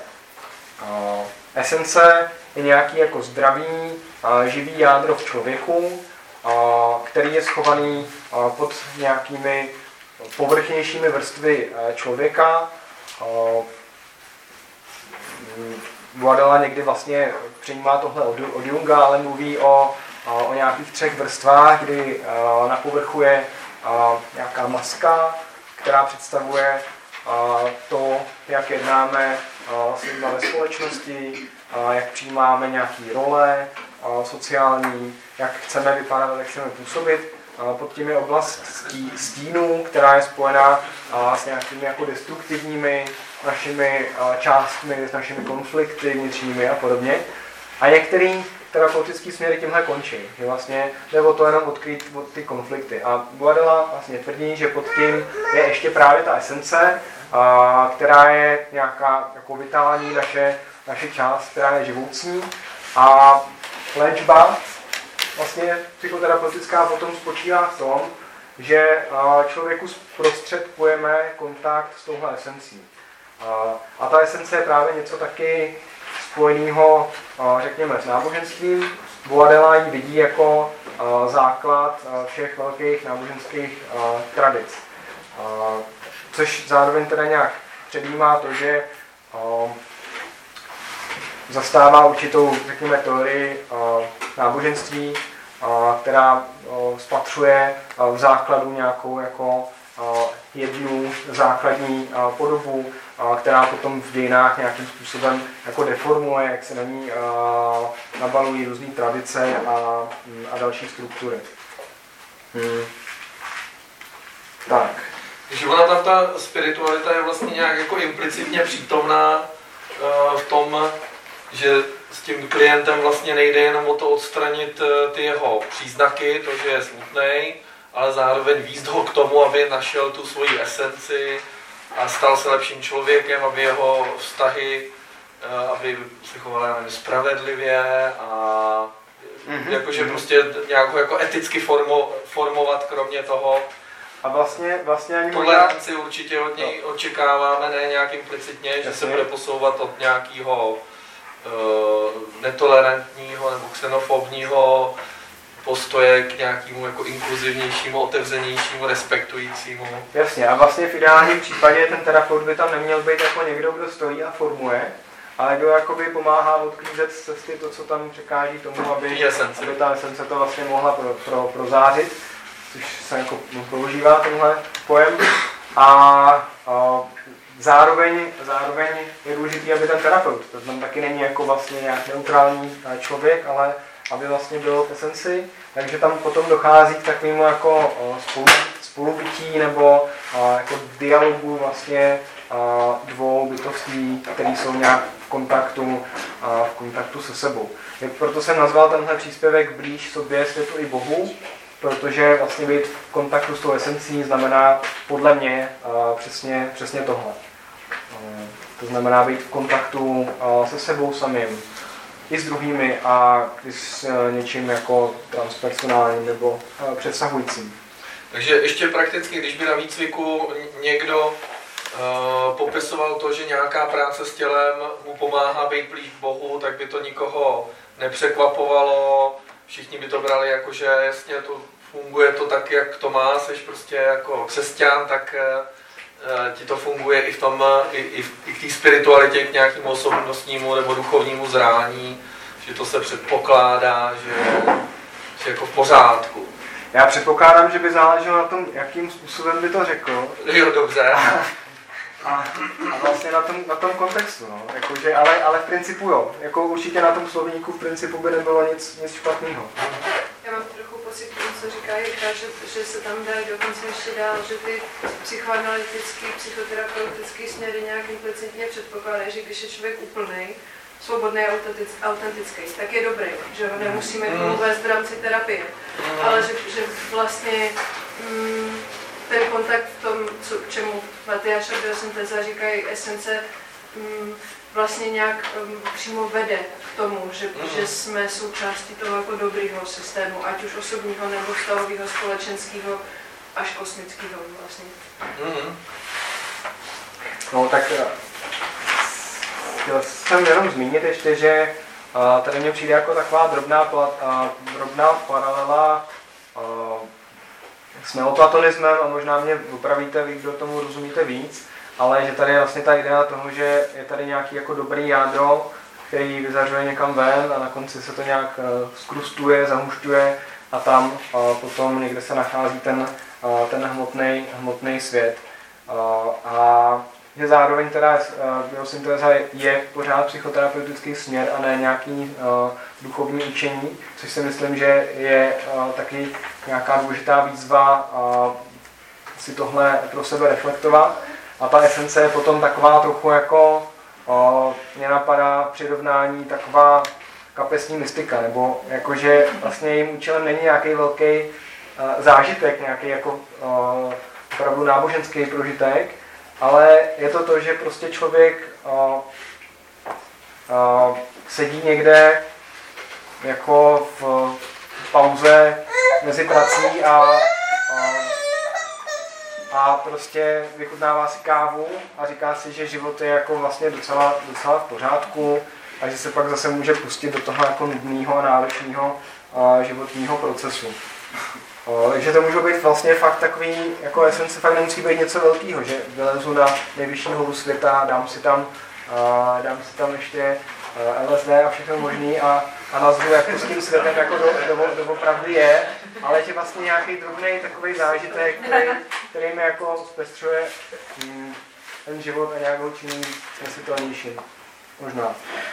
Esence je nějaký jako zdravý, živý jádro v člověku, který je schovaný pod nějakými povrchnějšími vrstvy člověka. Guadala někdy vlastně přijímá tohle od Junga, ale mluví o nějakých 3 vrstvách, kdy na povrchu je nějaká maska, která představuje to, jak jednáme s lidmi ve společnosti, jak přijímáme nějaké role sociální, jak chceme vypadat, jak chceme působit. Pod tím je oblast stínů, která je spojená s nějakými jako destruktivními našimi částmi, s našimi konflikty vnitřními a podobně. A některý terapeutický směry tímhle končí. Že vlastně jde o to jenom odkrýt ty konflikty. A Guadala vlastně tvrdí, že pod tím je ještě právě ta esence, která je nějaká jako vitální naše část, která je živoucí. A léčba vlastně psychoterapeutická potom spočívá v tom, že člověku zprostředkujeme kontakt s touhle esencí. A ta esence je právě něco taky spojeného, řekněme, s náboženstvím. Guadala ji vidí jako základ všech velkých náboženských tradic. Což zároveň teda nějak předjímá to, že zastává určitou, řekněme, teorii náboženství, která spatřuje v základu nějakou jako jednu základní podobu, která potom v dějinách nějakým způsobem jako deformuje, jak se na ní nabalují různé tradice a další struktury. Tak. Takže ona tam ta spiritualita je vlastně nějak jako implicitně přítomná v tom, že s tím klientem vlastně nejde jenom o to odstranit ty jeho příznaky, to, že je smutnej, ale zároveň víct ho k tomu, aby našel tu svoji esenci a stal se lepším člověkem, aby jeho vztahy, aby se chovaly spravedlivě a jakože prostě nějak ho jako eticky formovat kromě toho. A vlastně ani toleranci určitě od něj očekáváme, ne nějak implicitně, že se bude posouvat od nějakého netolerantního nebo xenofobního postoje k nějakému jako inkluzivnějšímu, otevřenějšímu, respektujícímu. Jasně, a vlastně v ideálním případě ten terapeut by tam neměl být jako někdo, kdo stojí a formuje, ale kdo jakoby pomáhá odklízet z cesty to, co tam překáží tomu, aby ta esence to vlastně mohla prozářit, což se jako používá tenhle pojem. A zároveň je důležitý, aby ten terapeut, to tam taky není jako vlastně nějak neutrální člověk, ale aby vlastně byl v esenci, takže tam potom dochází k takovému jako spolubytí nebo jako dialogu vlastně dvou bytostí, které jsou nějak v kontaktu se sebou. Proto jsem nazval tenhle příspěvek blíž sobě, světu i Bohu, protože vlastně být v kontaktu s tou esencí znamená podle mě přesně tohle. To znamená být v kontaktu se sebou samým, i s druhými a i s něčím jako transpersonálním nebo přesahujícím. Takže ještě prakticky, když by na výcviku někdo popisoval to, že nějaká práce s tělem mu pomáhá být blíž k Bohu, tak by to nikoho nepřekvapovalo, všichni by to brali jako, že jasně to funguje to tak, jak to má, seš prostě jako křesťan, tak ti to funguje i v tom, i v té spiritualitě k nějakému osobnostnímu nebo duchovnímu zrání, že to se předpokládá, že jako v pořádku. Já předpokládám, že by záleželo na tom, jakým způsobem by to řekl. Jo, dobře. A vlastně na tom kontextu, no. Jakože, ale v principu jo. Jako určitě na tom slovníku v principu by nebylo nic špatného. Já mám trochu pocit, co říká Jirka, že se tam dají dokonce ještě dál, že ty psychoanalytický, psychoterapeutický směry nějak implicitně předpokládají, že když je člověk úplnej, svobodný a autentický, tak je dobrý, že ho nemusíme vést v rámci terapie, ale že vlastně ten kontakt v tom, čemu Matyáš a biosyntéza říkají esence, vlastně nějak přímo vede k tomu, že jsme součástí toho jako dobrýho systému, ať už osobního nebo vztahového, společenského, až kosmického vlastně. No tak chtěl jsem jenom zmínit ještě, že tady mně přijde jako taková drobná paralela s neoplatonismem a možná mě opravíte, vy kdo tomu rozumíte víc, ale že tady je vlastně ta idea toho, že je tady nějaký jako dobrý jádro, který vyzařuje někam ven a na konci se to nějak skrustuje, zahušťuje a tam potom někde se nachází ten hmotný svět. A že zároveň teda biosyntéza je pořád psychoterapeutický směr a ne nějaký duchovní učení, což si myslím, že je taky nějaká důležitá výzva si tohle pro sebe reflektovat. A ta esence je potom taková trochu jako, mě napadá přirovnání taková kapesní mystika, nebo jakože vlastně jejím účelem není nějaký velký zážitek, nějaký jako opravdu náboženský prožitek, ale je to, že prostě člověk sedí někde jako v pauze mezi prací a prostě vychutnává si kávu a říká si, že život je jako vlastně docela v pořádku a že se pak zase může pustit do toho jako nudného a náročného životního procesu. Takže to může být vlastně fakt takový, jako esence fakt nemusí být něco velkého, že vylezu na nejvyšší horu světa, dám si tam ještě LSD a všechno možný a nazvu, jak to s tím světem jako doopravdy je, ale že vlastně nějaký drobný takový zážitek, který mi jako zpestřuje ten život a nějak ho činí snesitelnější. Možná.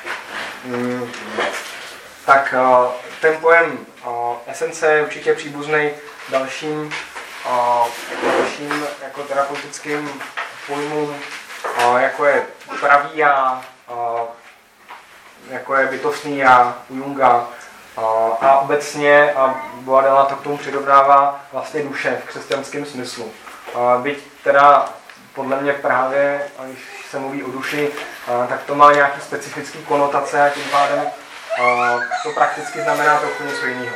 Tak ten pojem esence je určitě příbuzný dalším jako terapeutickým pojmům, jako je pravý já, jako je bytostný já u Junga a obecně Boadella to k tomu přirovnává vlastně duše v křesťanském smyslu. Byť teda podle mě právě, když se mluví o duši, tak to má nějaké specifické konotace a tím pádem to prakticky znamená trochu něco jiného.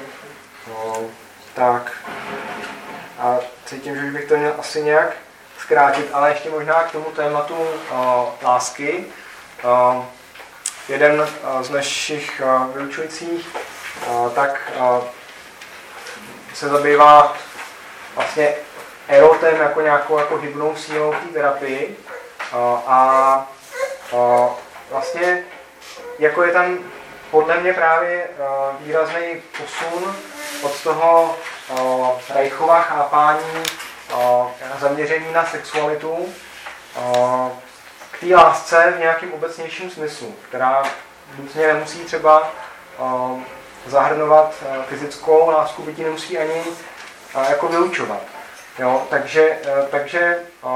Tak a cítím, že bych to měl asi nějak zkrátit, ale ještě možná k tomu tématu lásky. Jeden z našich vyučujících tak se zabývá vlastně erotem jako nějakou jako hybnou sílou v té terapii a vlastně jako je tam podle mě právě výrazný posun od toho Reichova chápání zaměření na sexualitu k té lásce v nějakém obecnějším smyslu, která nutně nemusí třeba zahrnovat fyzickou lásku, byť ji nemusí ani jako vyučovat. Jo, takže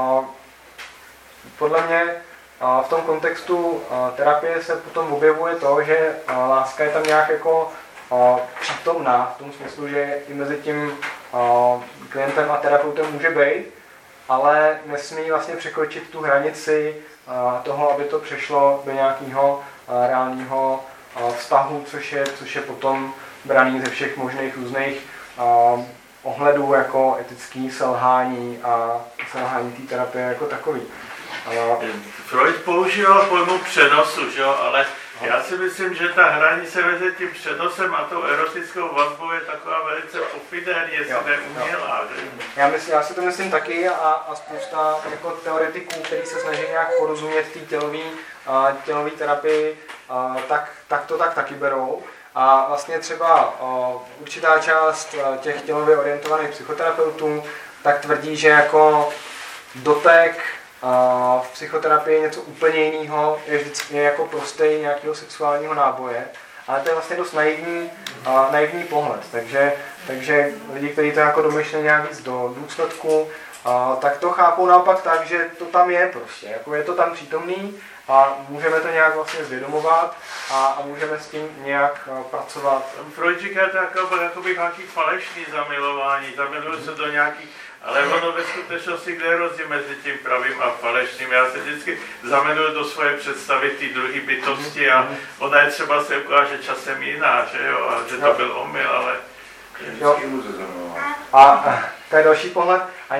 podle mě v tom kontextu terapie se potom objevuje to, že láska je tam nějak jako přítomná, v tom smyslu, že i mezi tím klientem a terapeutem může být, ale nesmí vlastně překročit tu hranici toho, aby to přešlo do nějakého reálného vztahu, což je potom braný ze všech možných různých ohledů jako etický selhání a selhání té terapie jako takový. Freud používal pojmu přenosu, že jo? Ale já si myslím, že ta hranice mezi tím přenosem a tou erotickou vazbou je taková velice pofidérní, jestli neumělá. Já si to myslím taky a spousta jako teoretiků, kteří se snaží nějak porozumět té tělové terapii, tak to taky berou. A vlastně třeba určitá část těch tělově orientovaných psychoterapeutů tak tvrdí, že jako dotek v psychoterapii je něco úplně jiného, je jako prostý nějakého sexuálního náboje, ale to je vlastně dost naivní pohled, takže lidi, kteří to jako domýšlejí nějak víc do důsledku, tak to chápou naopak tak, že to tam je prostě, jako je to tam přítomný a můžeme to nějak vlastně zvědomovat a můžeme s tím nějak pracovat. Freud říká to jakoby nějaký falešný zamilování, zamiluje se do nějakých, ale ono ve skutečnosti, kde je rozdíl mezi tím pravým a falešným. Já se vždycky zamiluju do svoje představy té druhé bytosti a ona je třeba se ukáže časem jiná, že jo, a že to byl omyl, ale... Jo. A to je další pohled a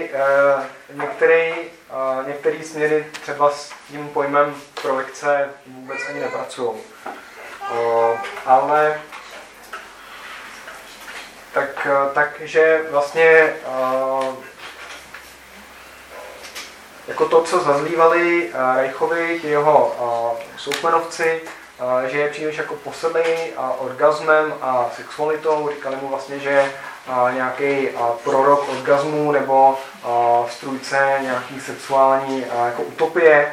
některé směry třeba s tím pojmem projekce vůbec ani nepracují. Ale takže vlastně jako to, co zazlívali Reichovi, ti jeho soukmenovci, že je příliš jako posedlý orgasmem a sexualitou, říkali mu vlastně, že je nějaký prorok orgasmu nebo strůjce nějaký sexuální jako utopie,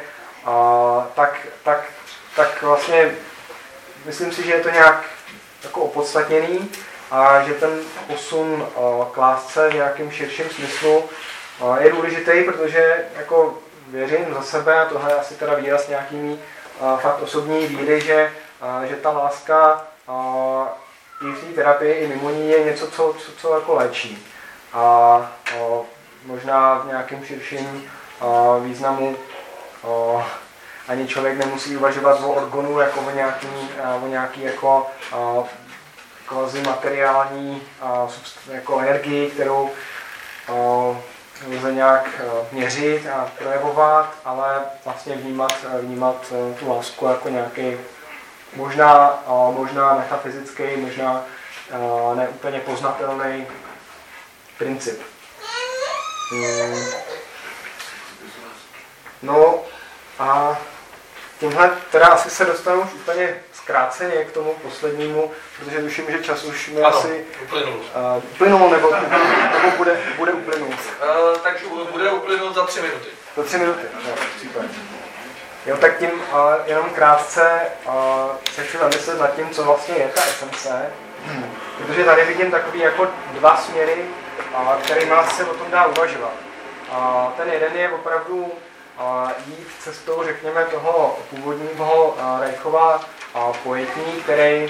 tak vlastně myslím si, že je to nějak jako opodstatněný a že ten posun k lásce v nějakém širším smyslu je důležitý, protože jako věřím za sebe, a tohle je asi teda výraz nějakými fakt osobní víry, že ta láska i v té terapii, i mimo ní je něco, co jako léčí. A možná v nějakém širším významu ani člověk nemusí uvažovat o organu jako o nějaký jako kvazi materiální jako energii, kterou lze nějak měřit a projevovat, ale vlastně vnímat tu lásku jako nějaký možná metafyzický, možná neúplně poznatelný princip. No a tímhle teda asi se dostanu už úplně zkráceně k tomu poslednímu, protože tuším, že čas už mi asi uplynul, nebo bude uplynul. Takže bude uplynul za 3 minuty. Za 3 minuty, no, super. Jo, tak tím jenom krátce se chci zamyslet nad tím, co vlastně je ta esence, protože tady vidím takový jako 2 směry, kterými se o tom dá uvažovat. Ten jeden je opravdu jít cestou, řekněme, toho původního Reichova pojetí,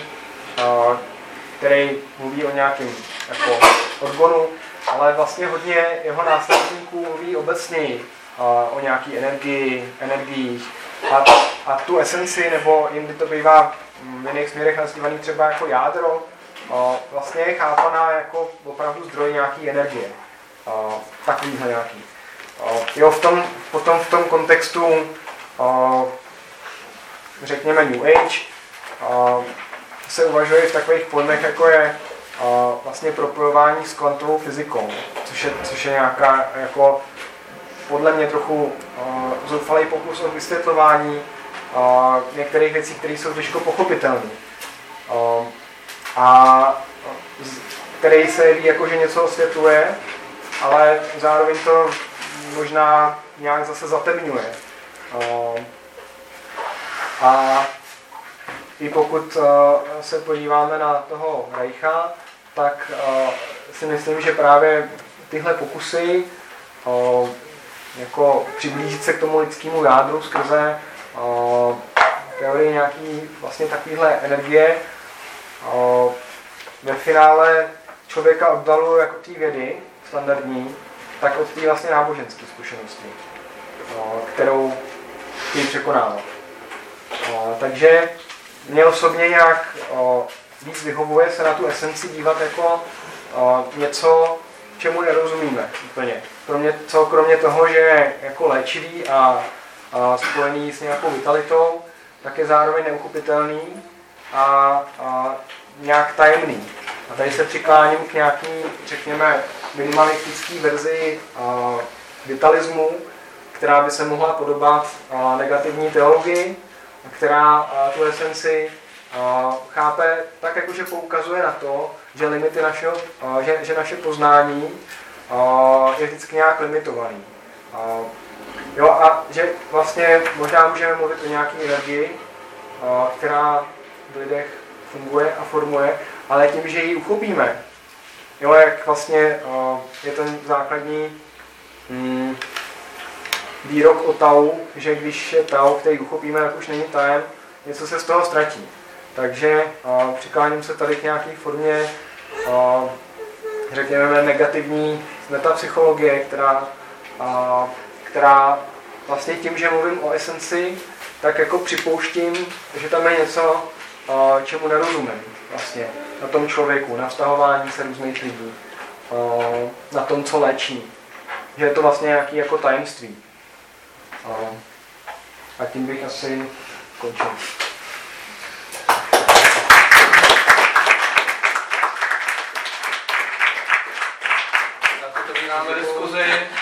který mluví o nějakém jako organu, ale vlastně hodně jeho následníků mluví obecněji o nějaké energii a tu esenci, nebo jindy to bývá v jiných směrech nazývaný třeba jako jádro, vlastně je chápaná jako opravdu zdroj nějaké energie. Takovýhle nějaký. Jo, potom v tom kontextu, řekněme New Age, se uvažuje v takových pojmech, jako je vlastně propojování s kvantovou fyzikou, což je nějaká jako podle mě trochu zoufalý pokus o vysvětlování některých věcí, které jsou těžko pochopitelné. A který se jeví jako, že něco osvětluje, ale zároveň to možná nějak zase zatemňuje. A i pokud se podíváme na toho Reicha, tak si myslím, že právě tyhle pokusy jako přiblížit se k tomu lidskému jádru skrze teorii nějaký vlastně takovýhle energie ve finále člověka oddaluje jako té vědy standardní, tak od té vlastně náboženské zkušenosti, kterou chtějí překonávat. Takže mě osobně nějak víc vyhovuje se na tu esenci dívat jako něco, čemu nerozumíme úplně. Kromě toho, že je jako léčivý a spojený s nějakou vitalitou, tak je zároveň neuchopitelný a nějak tajemný. A tady se přikláním k nějaký, řekněme, minimalistický verzi vitalismu, která by se mohla podobat negativní teologii, která tu esenci chápe tak, jakože poukazuje na to, že limity že naše poznání je vždycky nějak limitovaný. Jo, a že vlastně možná můžeme mluvit o nějaké energii, která v lidech funguje a formuje, ale tím, že ji uchopíme, jo, jak vlastně je ten základní výrok o tau, že když je tau, který uchopíme, tak už není tajem, něco se z toho ztratí. Takže přikláním se tady k nějaké formě, řekněme, negativní metapsychologie, která vlastně tím, že mluvím o esenci, tak jako připouštím, že tam je něco, čemu nerozumím vlastně na tom člověku, na vztahování se různých lidí, na tom, co léčí. Že je to vlastně nějaké jako tajemství. A tím bych asi končil. Máme diskuzi.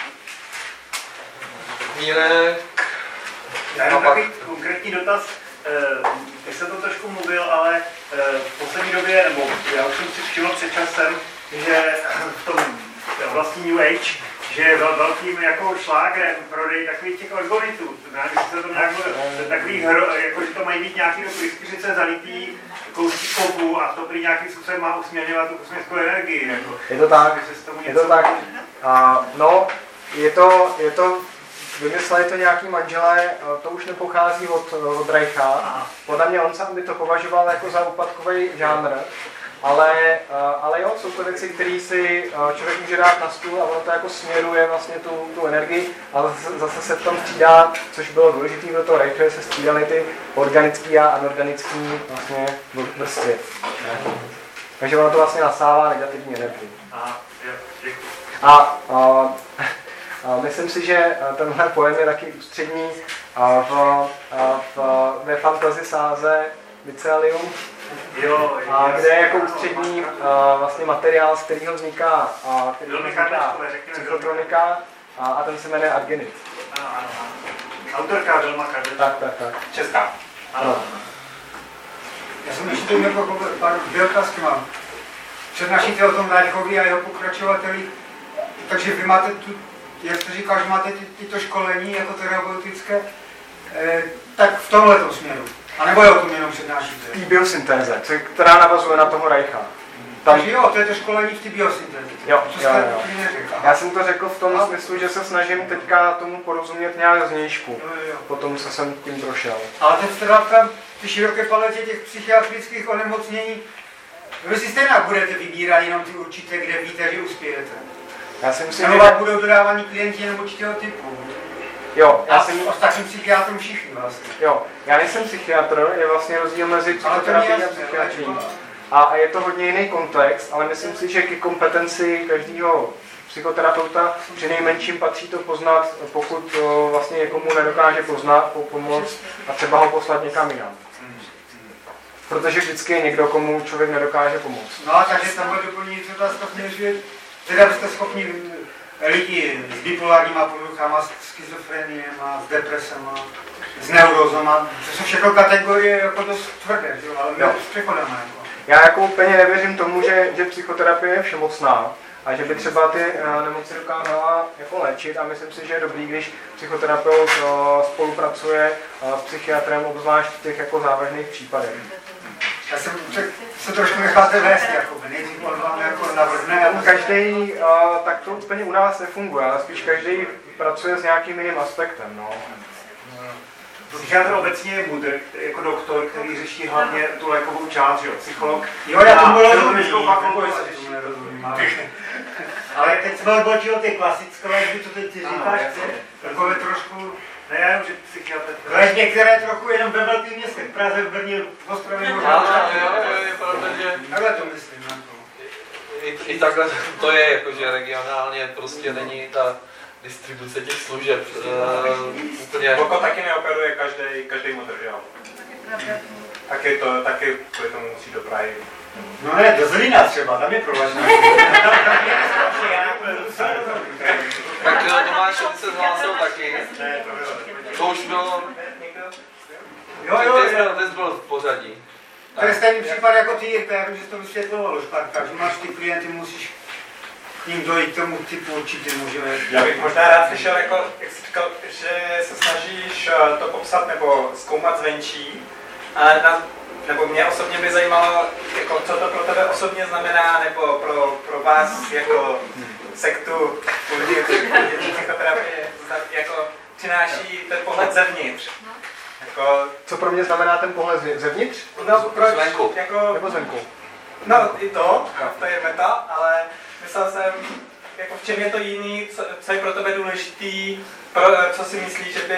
Mírek. Já mám takový konkrétní dotaz. Ty jsi to trošku mluvil, ale v poslední době, nebo já už jsem si všiml před časem, že v tom oblasti New Age, že je velkým jako šlágrem prodej takových těch algoritmů. Když se to nějak takových, jako že to mají být nějaký do pryskyřice zalitý kousky kovu a to prý nějakým způsobem má usměrňovat tu kosmickou energii. Jako. Je to tak, je to tak. No, je to vymysleli to nějaký manželé, to už nepochází od Reicha. Podle mě on sám by to považoval jako za úpadkový žánr. Ale jo, jsou to věci, které si člověk může dát na stůl a ono to jako směruje vlastně tu energii, ale zase se v tom střídá, což bylo důležité do toho Reicha, se střídaly ty organické a anorganické vlastně vrstvy. Takže ono to vlastně nasává negativní energii. A myslím si, že tenhle pojem je taky ústřední ve fantasy sáze Mycelium, kde je jako ústřední vlastně materiál, z kterého vzniká psychotronika a ten se jmenuje Argenit. Autorka Vilma Karlič. Tak. Česká. Ano. Já jsem ještě tu jako pár otázky mám. Přednášíte o tom Reichovi a jeho pokračovateli, takže vy máte tu, jak jste říkal, že máte tyto školení jako terapeutické, tak v tomhletom směru. A nebo je o tom jenom přednášíte? Tý biosyntéze, která navazuje na toho Reicha. Takže jo, to je to školení v té biosyntéze. Jo. Neřekl. Já jsem to řekl v tom smyslu, že se snažím teďka tomu porozumět nějak zvnějšku. Potom co jsem tím prošel. Ale teď teda tam ty široké paletě těch psychiatrických onemocnění, vy si stejně budete vybírat jenom ty určité, kde víte, že uspějete. Já si myslím, že budou dodávaní klienti jenom určitého typu. Jo, já jsem ostatním psychiatrům všichni vlastně. Jo, já nejsem psychiatr, je vlastně rozdíl mezi psychoterapií a psychiatrií. A je to hodně jiný kontext, ale myslím si, že ke kompetenci každého psychoterapeuta přinejmenším patří to poznat, pokud vlastně někomu nedokáže poznat, pomoct a třeba ho poslat někam jinam. Protože vždycky je někdo, komu člověk nedokáže pomoct. No a takže tam doplňující otázka směřuje, teda jste schopni lidi s bipolárníma poruchama, s schizofreniema, s depresema, s neurozama, to jsou všechno kategorie jako dost tvrdé, ale s přechodem jako. Já jako úplně nevěřím tomu, že psychoterapie je všemocná a že by třeba ty nemoci dokázala jako léčit a myslím si, že je dobrý, když psychoterapeut spolupracuje s psychiatrem, obzvlášť v těch jako závažných případech. Já jsem se trošku necháte vést, nejdřív on vám jako navrhne. Každý, tak to úplně u nás nefunguje, ale spíš každý pracuje s nějakým jiným aspektem. No. Psychiatr obecně je mudr, jako doktor, který řeší hlavně tu lékovou část, že jo, psycholog. Jo, já tomu rozumím, ale teď jsme odbočili o té klasické léčby, co teď si říkáš, takové trošku... Ne, já jenom, že psychiatr... Léčby, které trochu jenom ve velkých městech, v Praze, v Brně, v Ostrově, možná. Je pravda, že... Takhle to myslím. I takhle to je, jakože regionálně prostě není ta distribuce těch služeb úplně... Vlko taky neoperuje každý mudr, že jo? Taky kvůli tomu musí do Prahy. No ne, do Zlína třeba, tam je provažná. Tak Tomáš se zhlásil taky. To už bylo... Jo, Ty jsi byl v pořadí. To je stejný případ jako ty, Jirka, já vím, že to vysvětlovalo špatně, že máš ty klienty, musíš k ním dojít k tomu typu určitému, že... Já bych možná rád slyšel, jako, jak jsi říkal, že se snažíš to popsat nebo zkoumat zvenčí, nebo mě osobně by zajímalo, jako, co to pro tebe osobně znamená, nebo pro vás jako sektu psychoterapie, jako, přináší ten pohled zevnitř. Jako... Co pro mě znamená ten pohled zevnitř? No, proč? Zvenku. Jako... Nebo zvenku? No, i to je meta, ale myslel jsem, jako v čem je to jiný, co je pro tebe důležitý, co si myslíš, že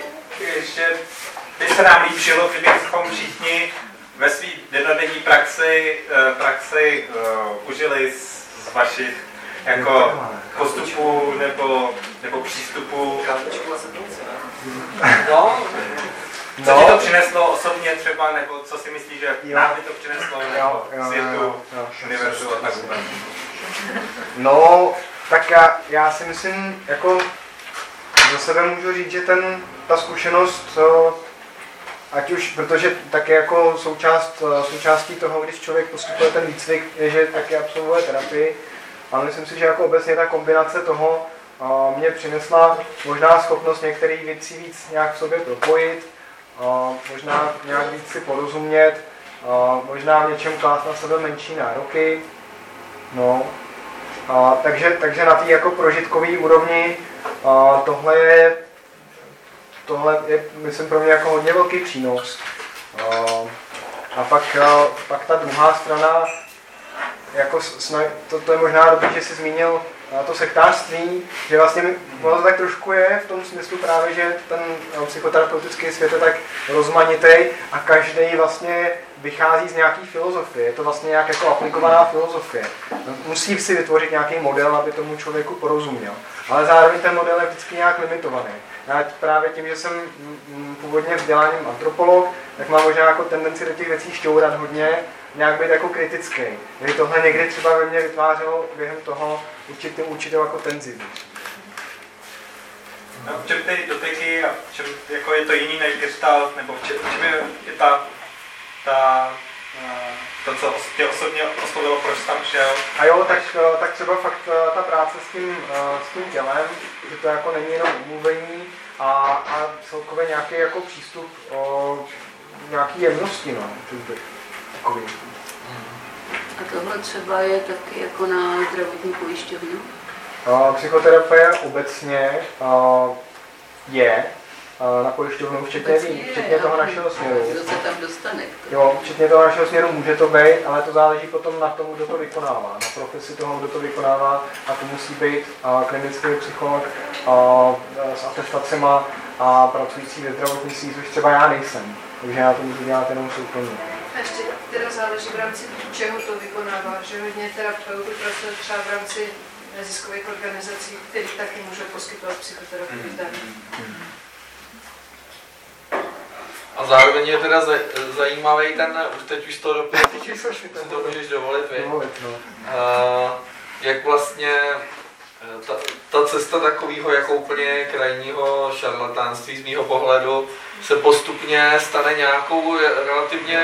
by se nám líbilo, kdybychom všichni ve své dennodenní praxi užili z vašich jako postupů nebo přístupů. Co ti to přineslo osobně třeba, nebo co si myslíš, že nám by to přineslo světu, univerzu a tak vůbec? No, tak já si myslím, jako za sebe můžu říct, že ta zkušenost, ať už, protože také jako součástí toho, když člověk postupuje ten výcvik, je, že taky absolvuje terapii, ale myslím si, že jako obecně ta kombinace toho mě přinesla možná schopnost některých věcí víc nějak v sobě propojit, možná nějak víc si porozumět, možná v něčem klást na sebe menší nároky. No. Takže na té jako prožitkové úrovni tohle je, myslím, pro mě jako hodně velký přínos. A pak ta druhá strana, jako to je možná dobrý, že jsi zmínil to sektářství, že vlastně ono to tak trošku je v tom smyslu právě, že ten psychoterapeutický svět je tak rozmanitý a každý vlastně vychází z nějaký filozofie. Je to vlastně nějak jako aplikovaná filozofie. Musí si vytvořit nějaký model, aby tomu člověku porozuměl. Ale zároveň ten model je vždycky nějak limitovaný. Já právě tím, že jsem původně vzděláním antropolog, tak mám možná jako tendenci do těch věcí šťourat hodně, nějak být jako kritický. Kdyby tohle někdy třeba ve mně vytvářelo během toho určitou jako tenzi. No, v čem ty doteky a v čem jako je to jiný než gestalt, nebo v čem je to, co tě osobně oslovilo, proč tam šel? A jo, tak třeba fakt ta práce s tím tělem, že to jako není jenom umluvení a celkově nějaký jako přístup nějaký jemnosti, no, takový. A tohle třeba je taky jako na zdravotní pojišťovnu? Psychoterapie obecně je na pojišťovnu, včetně toho našeho směru. Kdo se tam dostane? Jo, včetně toho našeho směru může to být, ale to záleží potom na tom, kdo to vykonává, na profesi toho, kdo to vykonává, a to musí být klinický psycholog s atestacema a pracující ve zdravotnictví, což třeba já nejsem, takže já to můžu dělat jenom soukromně. A ještě teda záleží v rámci čeho to vykonává, že hodně terapeutů pracuje třeba v rámci neziskových organizací, které taky můžou poskytovat psychoterapii. A zároveň je teda zajímavý teď už to to můžeš dovolit, jak vlastně ta cesta takového jako úplně krajního šarlatánství z mýho pohledu se postupně stane nějakou relativně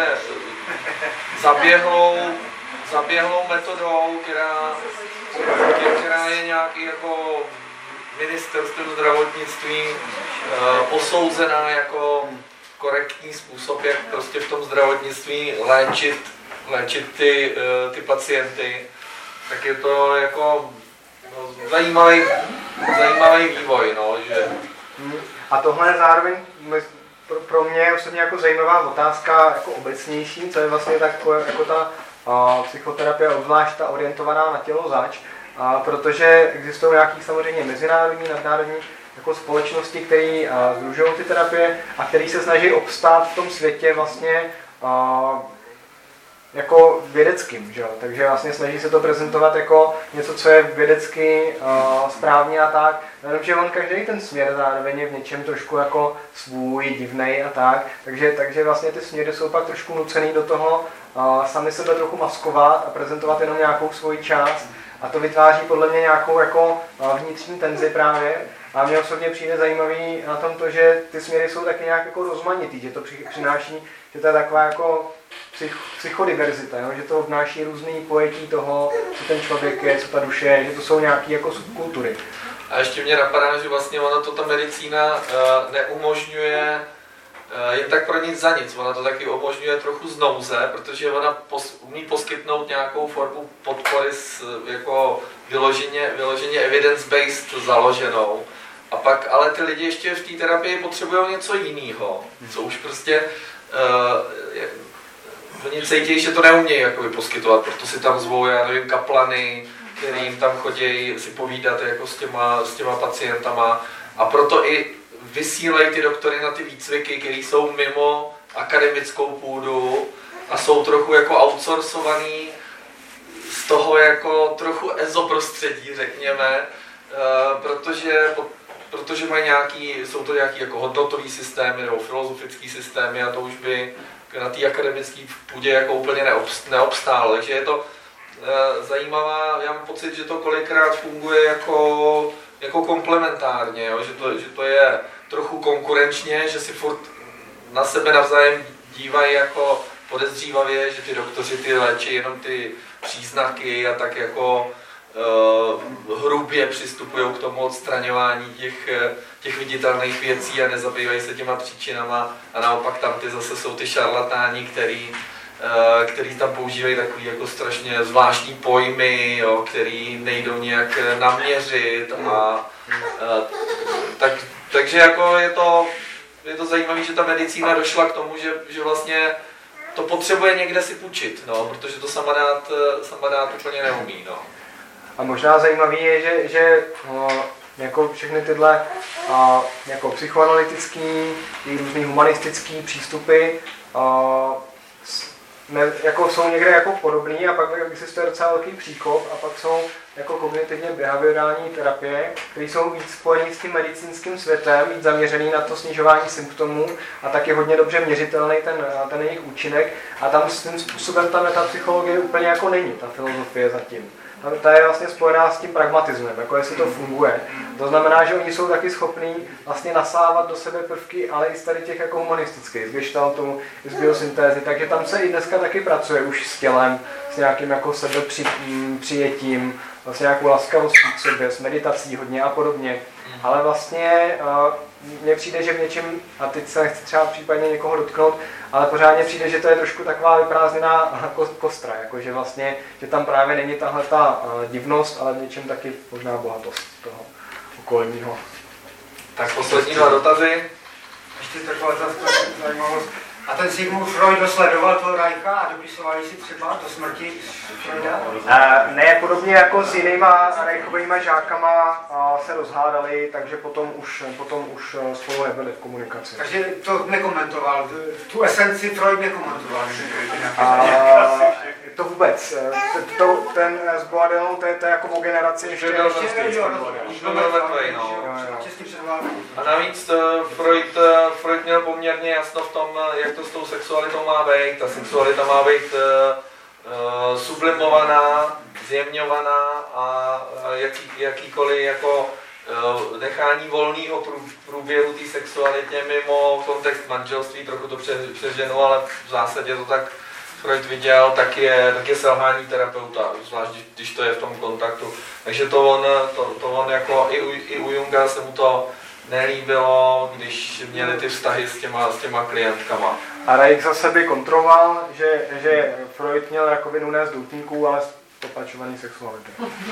zaběhlou metodou, která je nějaký jako ministerstvem zdravotnictví posouzená jako korektní způsob, jak prostě v tom zdravotnictví léčit ty pacienty, tak je to jako zajímavý vývoj, no, že... A tohle je zároveň pro mě osobně jako zajímavá otázka jako obecnější, co je vlastně tak jako ta psychoterapie, obzvlášť ta orientovaná na tělo zač, protože existují nějaký samozřejmě mezinárodní, nadnárodní jako společnosti, které sdružují ty terapie a které se snaží obstát v tom světě vlastně jako vědeckým, že jo? Takže vlastně snaží se to prezentovat jako něco, co je vědecky správně a tak. Jenomže on každý ten směr zároveň je v něčem trošku jako svůj, divnej a tak. Takže vlastně ty směry jsou pak trošku nucený do toho sami sebe trochu maskovat a prezentovat jenom nějakou svoji část. A to vytváří podle mě nějakou jako vnitřní tenzi právě. A mně osobně přijde zajímavý na tom to, že ty směry jsou taky nějak jako rozmanitý, že to přináší, že to je taková jako psychodiverzita, jo? Že to vnáší různý pojetí toho, co ten člověk je, co ta duše je, že to jsou nějaké jako subkultury. A ještě mě napadá, že vlastně ona to ta medicína neumožňuje jen tak pro nic za nic. Ona to taky umožňuje trochu z nouze, protože ona umí poskytnout nějakou formu podpory jako vyloženě evidence-based založenou. A pak ale ty lidi ještě v té terapii potřebují něco jiného, co už prostě oni cítí, že to neumějí jakoby poskytovat, proto si tam zvou, já nevím, kaplany, který jim tam chodí si povídat jako s těma pacientama a proto i vysílají ty doktory na ty výcviky, které jsou mimo akademickou půdu a jsou trochu jako outsourcovaný z toho jako trochu ezoprostředí, řekněme, protože mají jsou to nějaký jako hodnotový systémy nebo filozofický systémy a to už by na té akademické půdě jako úplně neobstálo. Takže je to zajímavá, já mám pocit, že to kolikrát funguje jako komplementárně, jo? Že to je trochu konkurenčně, že si furt na sebe navzájem dívají jako podezřívavě, že ty doktoři ty léčí jenom ty příznaky a tak jako hrubě přistupují k tomu odstraňování těch viditelných věcí a nezabývají se těma příčinama a naopak tam ty zase jsou ty šarlatáni, který tam používají takový jako strašně zvláštní pojmy, jo, který nejdou nějak naměřit takže jako je to zajímavé, že ta medicína došla k tomu, že vlastně to potřebuje někde si půjčit, no, protože to sama dát úplně neumí. No. A možná zajímavý je, že jako všechny tyhle jako psychoanalytický i různý humanistický přístupy jako jsou někde jako podobný a pak existuje docela velký příkop a pak jsou jako kognitivně behaviorální terapie, které jsou víc spojený s tím medicínským světem, víc zaměřený na to snižování symptomů a taky hodně dobře měřitelný ten jejich účinek a tam s tím způsobem ta metapsychologie úplně jako není, ta filozofie zatím. Ta je vlastně spojená s tím pragmatismem, jako jestli to funguje. To znamená, že oni jsou taky schopní vlastně nasávat do sebe prvky, ale i z tady těch jako humanistických, z gestaltu, z biosyntézy, takže tam se i dneska taky pracuje už s tělem, s nějakým jako sebepřijetím, vlastně nějakou laskavostí k sobě, s meditací hodně a podobně. Ale vlastně mně přijde, že v něčem, a teď se nechci třeba případně někoho dotknout, ale pořádně přijde, že to je trošku taková vyprázdněná kostra, jakože vlastně, že tam právě není tahle ta divnost, ale v něčem taky možná bohatost toho okolního. Tak poslední dva dotazy. Ještě taková zajímavost. A ten Sigmund Freud dosledoval toho Reicha a dopisovali si třeba do smrti Freuda? Ne, podobně jako s jinýma Reichovými žákama se rozhádali, takže potom už spolu nebyli v komunikaci. Takže to nekomentoval, tu esenci Freud nekomentoval. To vůbec. Ten s Boadelou, to je jako o generaci ještě A navíc Freud měl poměrně jasno v tom, jak to s tou sexualitou má být. Ta sexualita má být sublimovaná, zjemňovaná a jakýkoliv jako nechání volného průběhu té sexualitě mimo kontext manželství, trochu to přeženu, ale v zásadě to tak Freud viděl, tak je selhání terapeuta, zvlášť když to je v tom kontaktu. Takže to on jako i u Junga se mu to nelíbilo, když měli ty vztahy s těma klientkama. A Reich zase by kontroloval, že Freud měl rakovinu ne z doutníků, ale z popačovaný sexuality.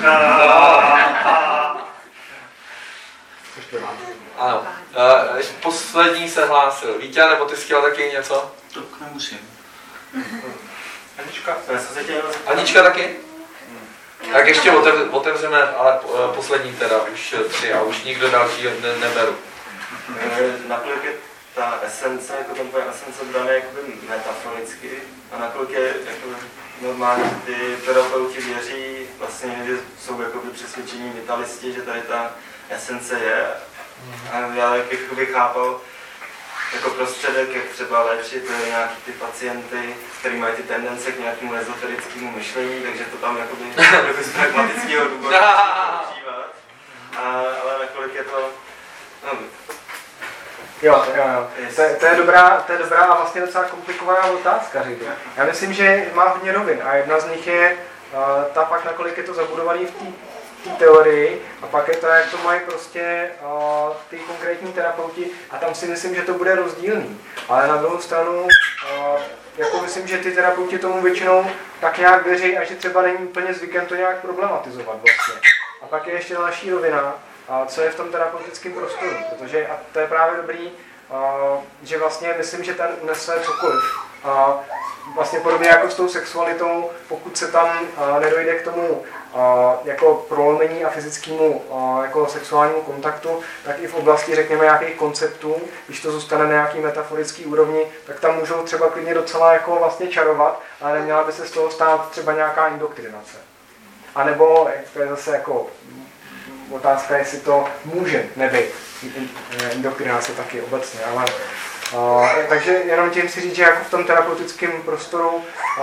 Ano. Poslední se hlásil. Vítě, nebo ty jsi chtěl taky něco? To nemusím. Anička? Anička taky? Tak ještě otevřeme, ale poslední teda, už 3 a už nikdo další neberu. Nakolik je ta esence, jako tam tvoje esence brané jakoby metafonicky a nakolik je jakoby normálně ty terapeuti věří, vlastně jsou jakoby přesvědčení vitalisti, že tady ta esence je. A já bych chápal jako prostředek, jak třeba léčit nějaký ty pacienty, který mají ty tendence k nějakému ezoterickému myšlení, takže to tam jakoby z pragmatického důvodu používat. Ale nakolik je to... No, Jo. To je dobrá a vlastně docela komplikovaná otázka, říkám. Já myslím, že má hodně rovin a jedna z nich je ta pak, nakolik je to zabudovaný v té teorii a pak je to, jak to mají prostě ty konkrétní terapeuti a tam si myslím, že to bude rozdílný. Ale na druhou stranu, jako myslím, že ty terapeuti tomu většinou tak nějak věří a že třeba není úplně zvykem to nějak problematizovat vlastně. A pak je ještě další rovina, co je v tom terapeutickém prostoru, protože a to je právě dobrý, že vlastně myslím, že ten unese cokoliv. Vlastně podobně jako s tou sexualitou, pokud se tam nedojde k tomu jako prolomení a fyzickému jako sexuálnímu kontaktu, tak i v oblasti, řekněme, nějakých konceptů, když to zůstane na nějaký metaforický úrovni, tak tam můžou třeba klidně docela jako vlastně čarovat, ale neměla by se z toho stát třeba nějaká indoktrinace. A nebo to je zase jako otázka, jestli to může nebýt indoktrinace taky obecně, ale takže jenom tím si říct, že jako v tom terapeutickém prostoru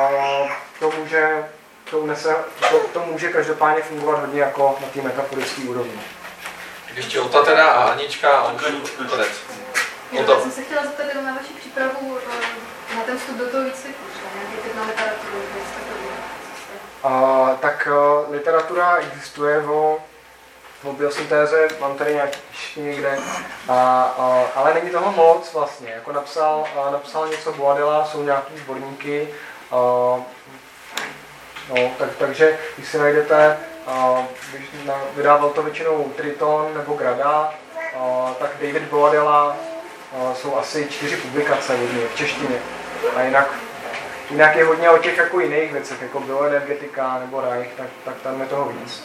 to může každopádně fungovat hodně jako na té metaforické úrovni. Ještě Ota teda a Anička a on konec. Já jsem se chtěla zeptat jenom na vaši přípravu na ten vstup do toho výcviku, nějaký typ na literaturu, tak literatura existuje o biosyntéze, mám tady nějaký někde, ale není toho moc vlastně. Jako napsal něco Boadella, jsou nějaký sborníky, takže když si najdete, vydával to většinou Triton nebo Grada, tak David Boadella, jsou asi 4 publikace hodně v češtině. A jinak je hodně o těch jako jiných věcech, jako bioenergetika nebo Reich, tak tam je toho víc.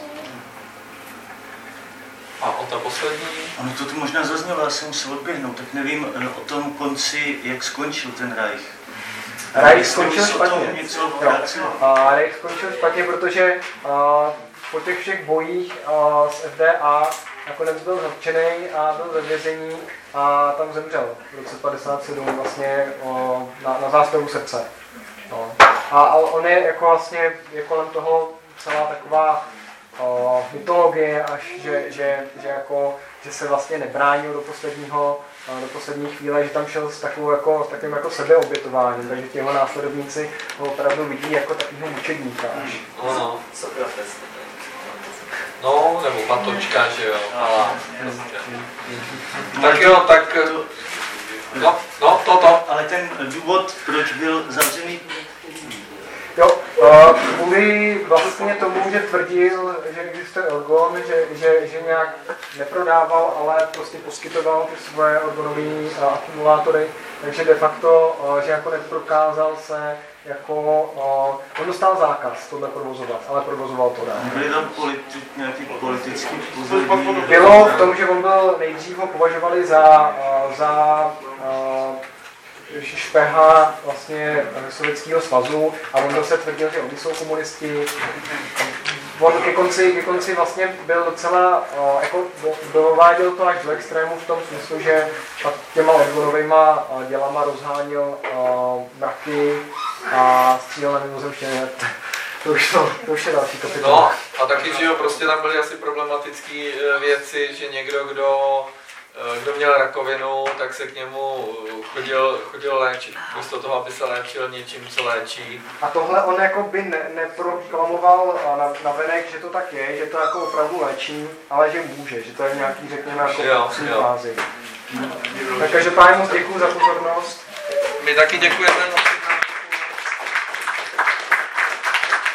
A o ta poslední? Ono to tu možná zaznělo, já jsem musel odběhnout, tak nevím o tom konci, jak skončil ten Reich. Reich skončil špatně. Reich skončil špatně, protože po těch všech bojích s FDA nakonec byl zatčený a byl ve vězení a tam zemřel v roce 1957 vlastně na zástavu srdce. A on je jako vlastně je kolem toho celá taková mytologie, až že se vlastně nebránil do poslední chvíle, že tam šel s takovým jako sebeobětováním, takže ti jeho následovníci ho opravdu vidí jako takového mučedníka až. No, nebo Patočka, že jo. Tak jo, tak... To. Ale ten důvod, proč byl zavřený? Jo, kvůli vlastně tomu, že tvrdil, že existuje orgon, že nějak neprodával, ale prostě poskytoval ty svoje orgonové akumulátory, takže de facto, že jako neprokázal se jako, on dostal zákaz tohle provozovat, ale provozoval to dál. Byly tam nějaký politický pozorní? Bylo v tom, že on byl, nejdřív ho považovali za špeha vlastně Sovětského svazu a on se tvrdil, že oni jsou komunisti. On ke konci vlastně byl docela, jako dováděl to až do extrému v tom smyslu, že těma odborovejma dělama rozháněl mraky a střílel na mimozemštění. To už je další kapitola. No a taky, že jo, prostě tam byly asi problematické věci, že někdo, kdo měl rakovinu, tak se k němu chodil léčit, místo toho, aby se léčil něčím, co léčí. A tohle on jako by neproklamoval na venek, že to tak je, že to jako opravdu léčí, ale že může, že to je nějaký, řekněme, jako fázi. Tak každopádně moc děkuju za pozornost. My taky děkujeme.